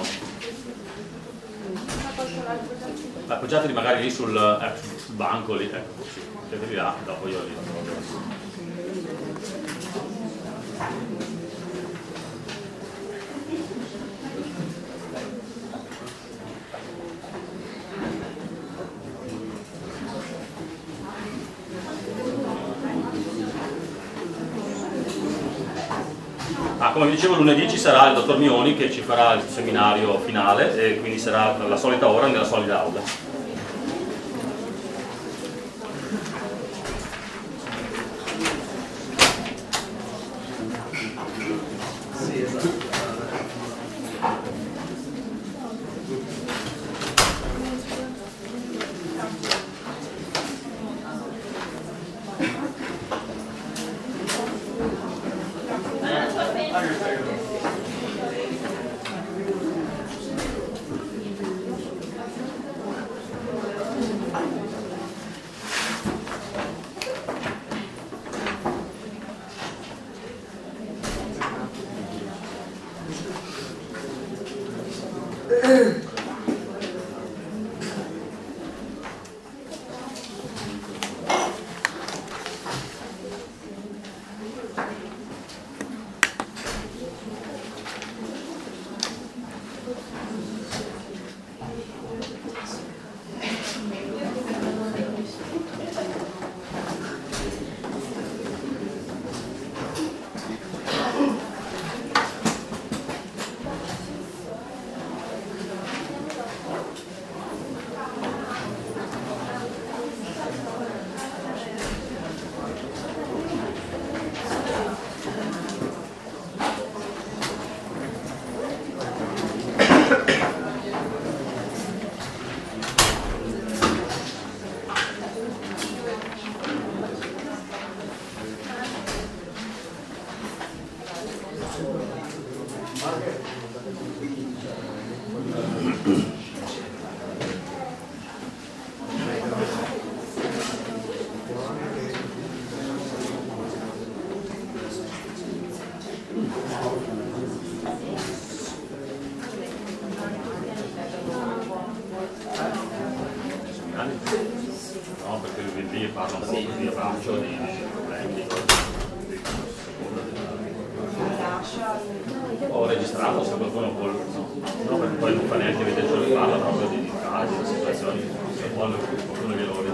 Appoggiateli magari lì sul, eh, sul banco lì, ecco, sì, metteteli là, dopo io li trovo. Ah, come vi dicevo, lunedì ci sarà il dottor Mioni che ci farà il seminario finale e quindi sarà la solita ora nella solita aula. No, perché lì parla un po' così a braccio di problemi. Ho registrato se qualcuno vuole, no, no, perché poi non fa neanche vedere ciò che parla proprio di casi, di situazioni, se vuole qualcuno glielo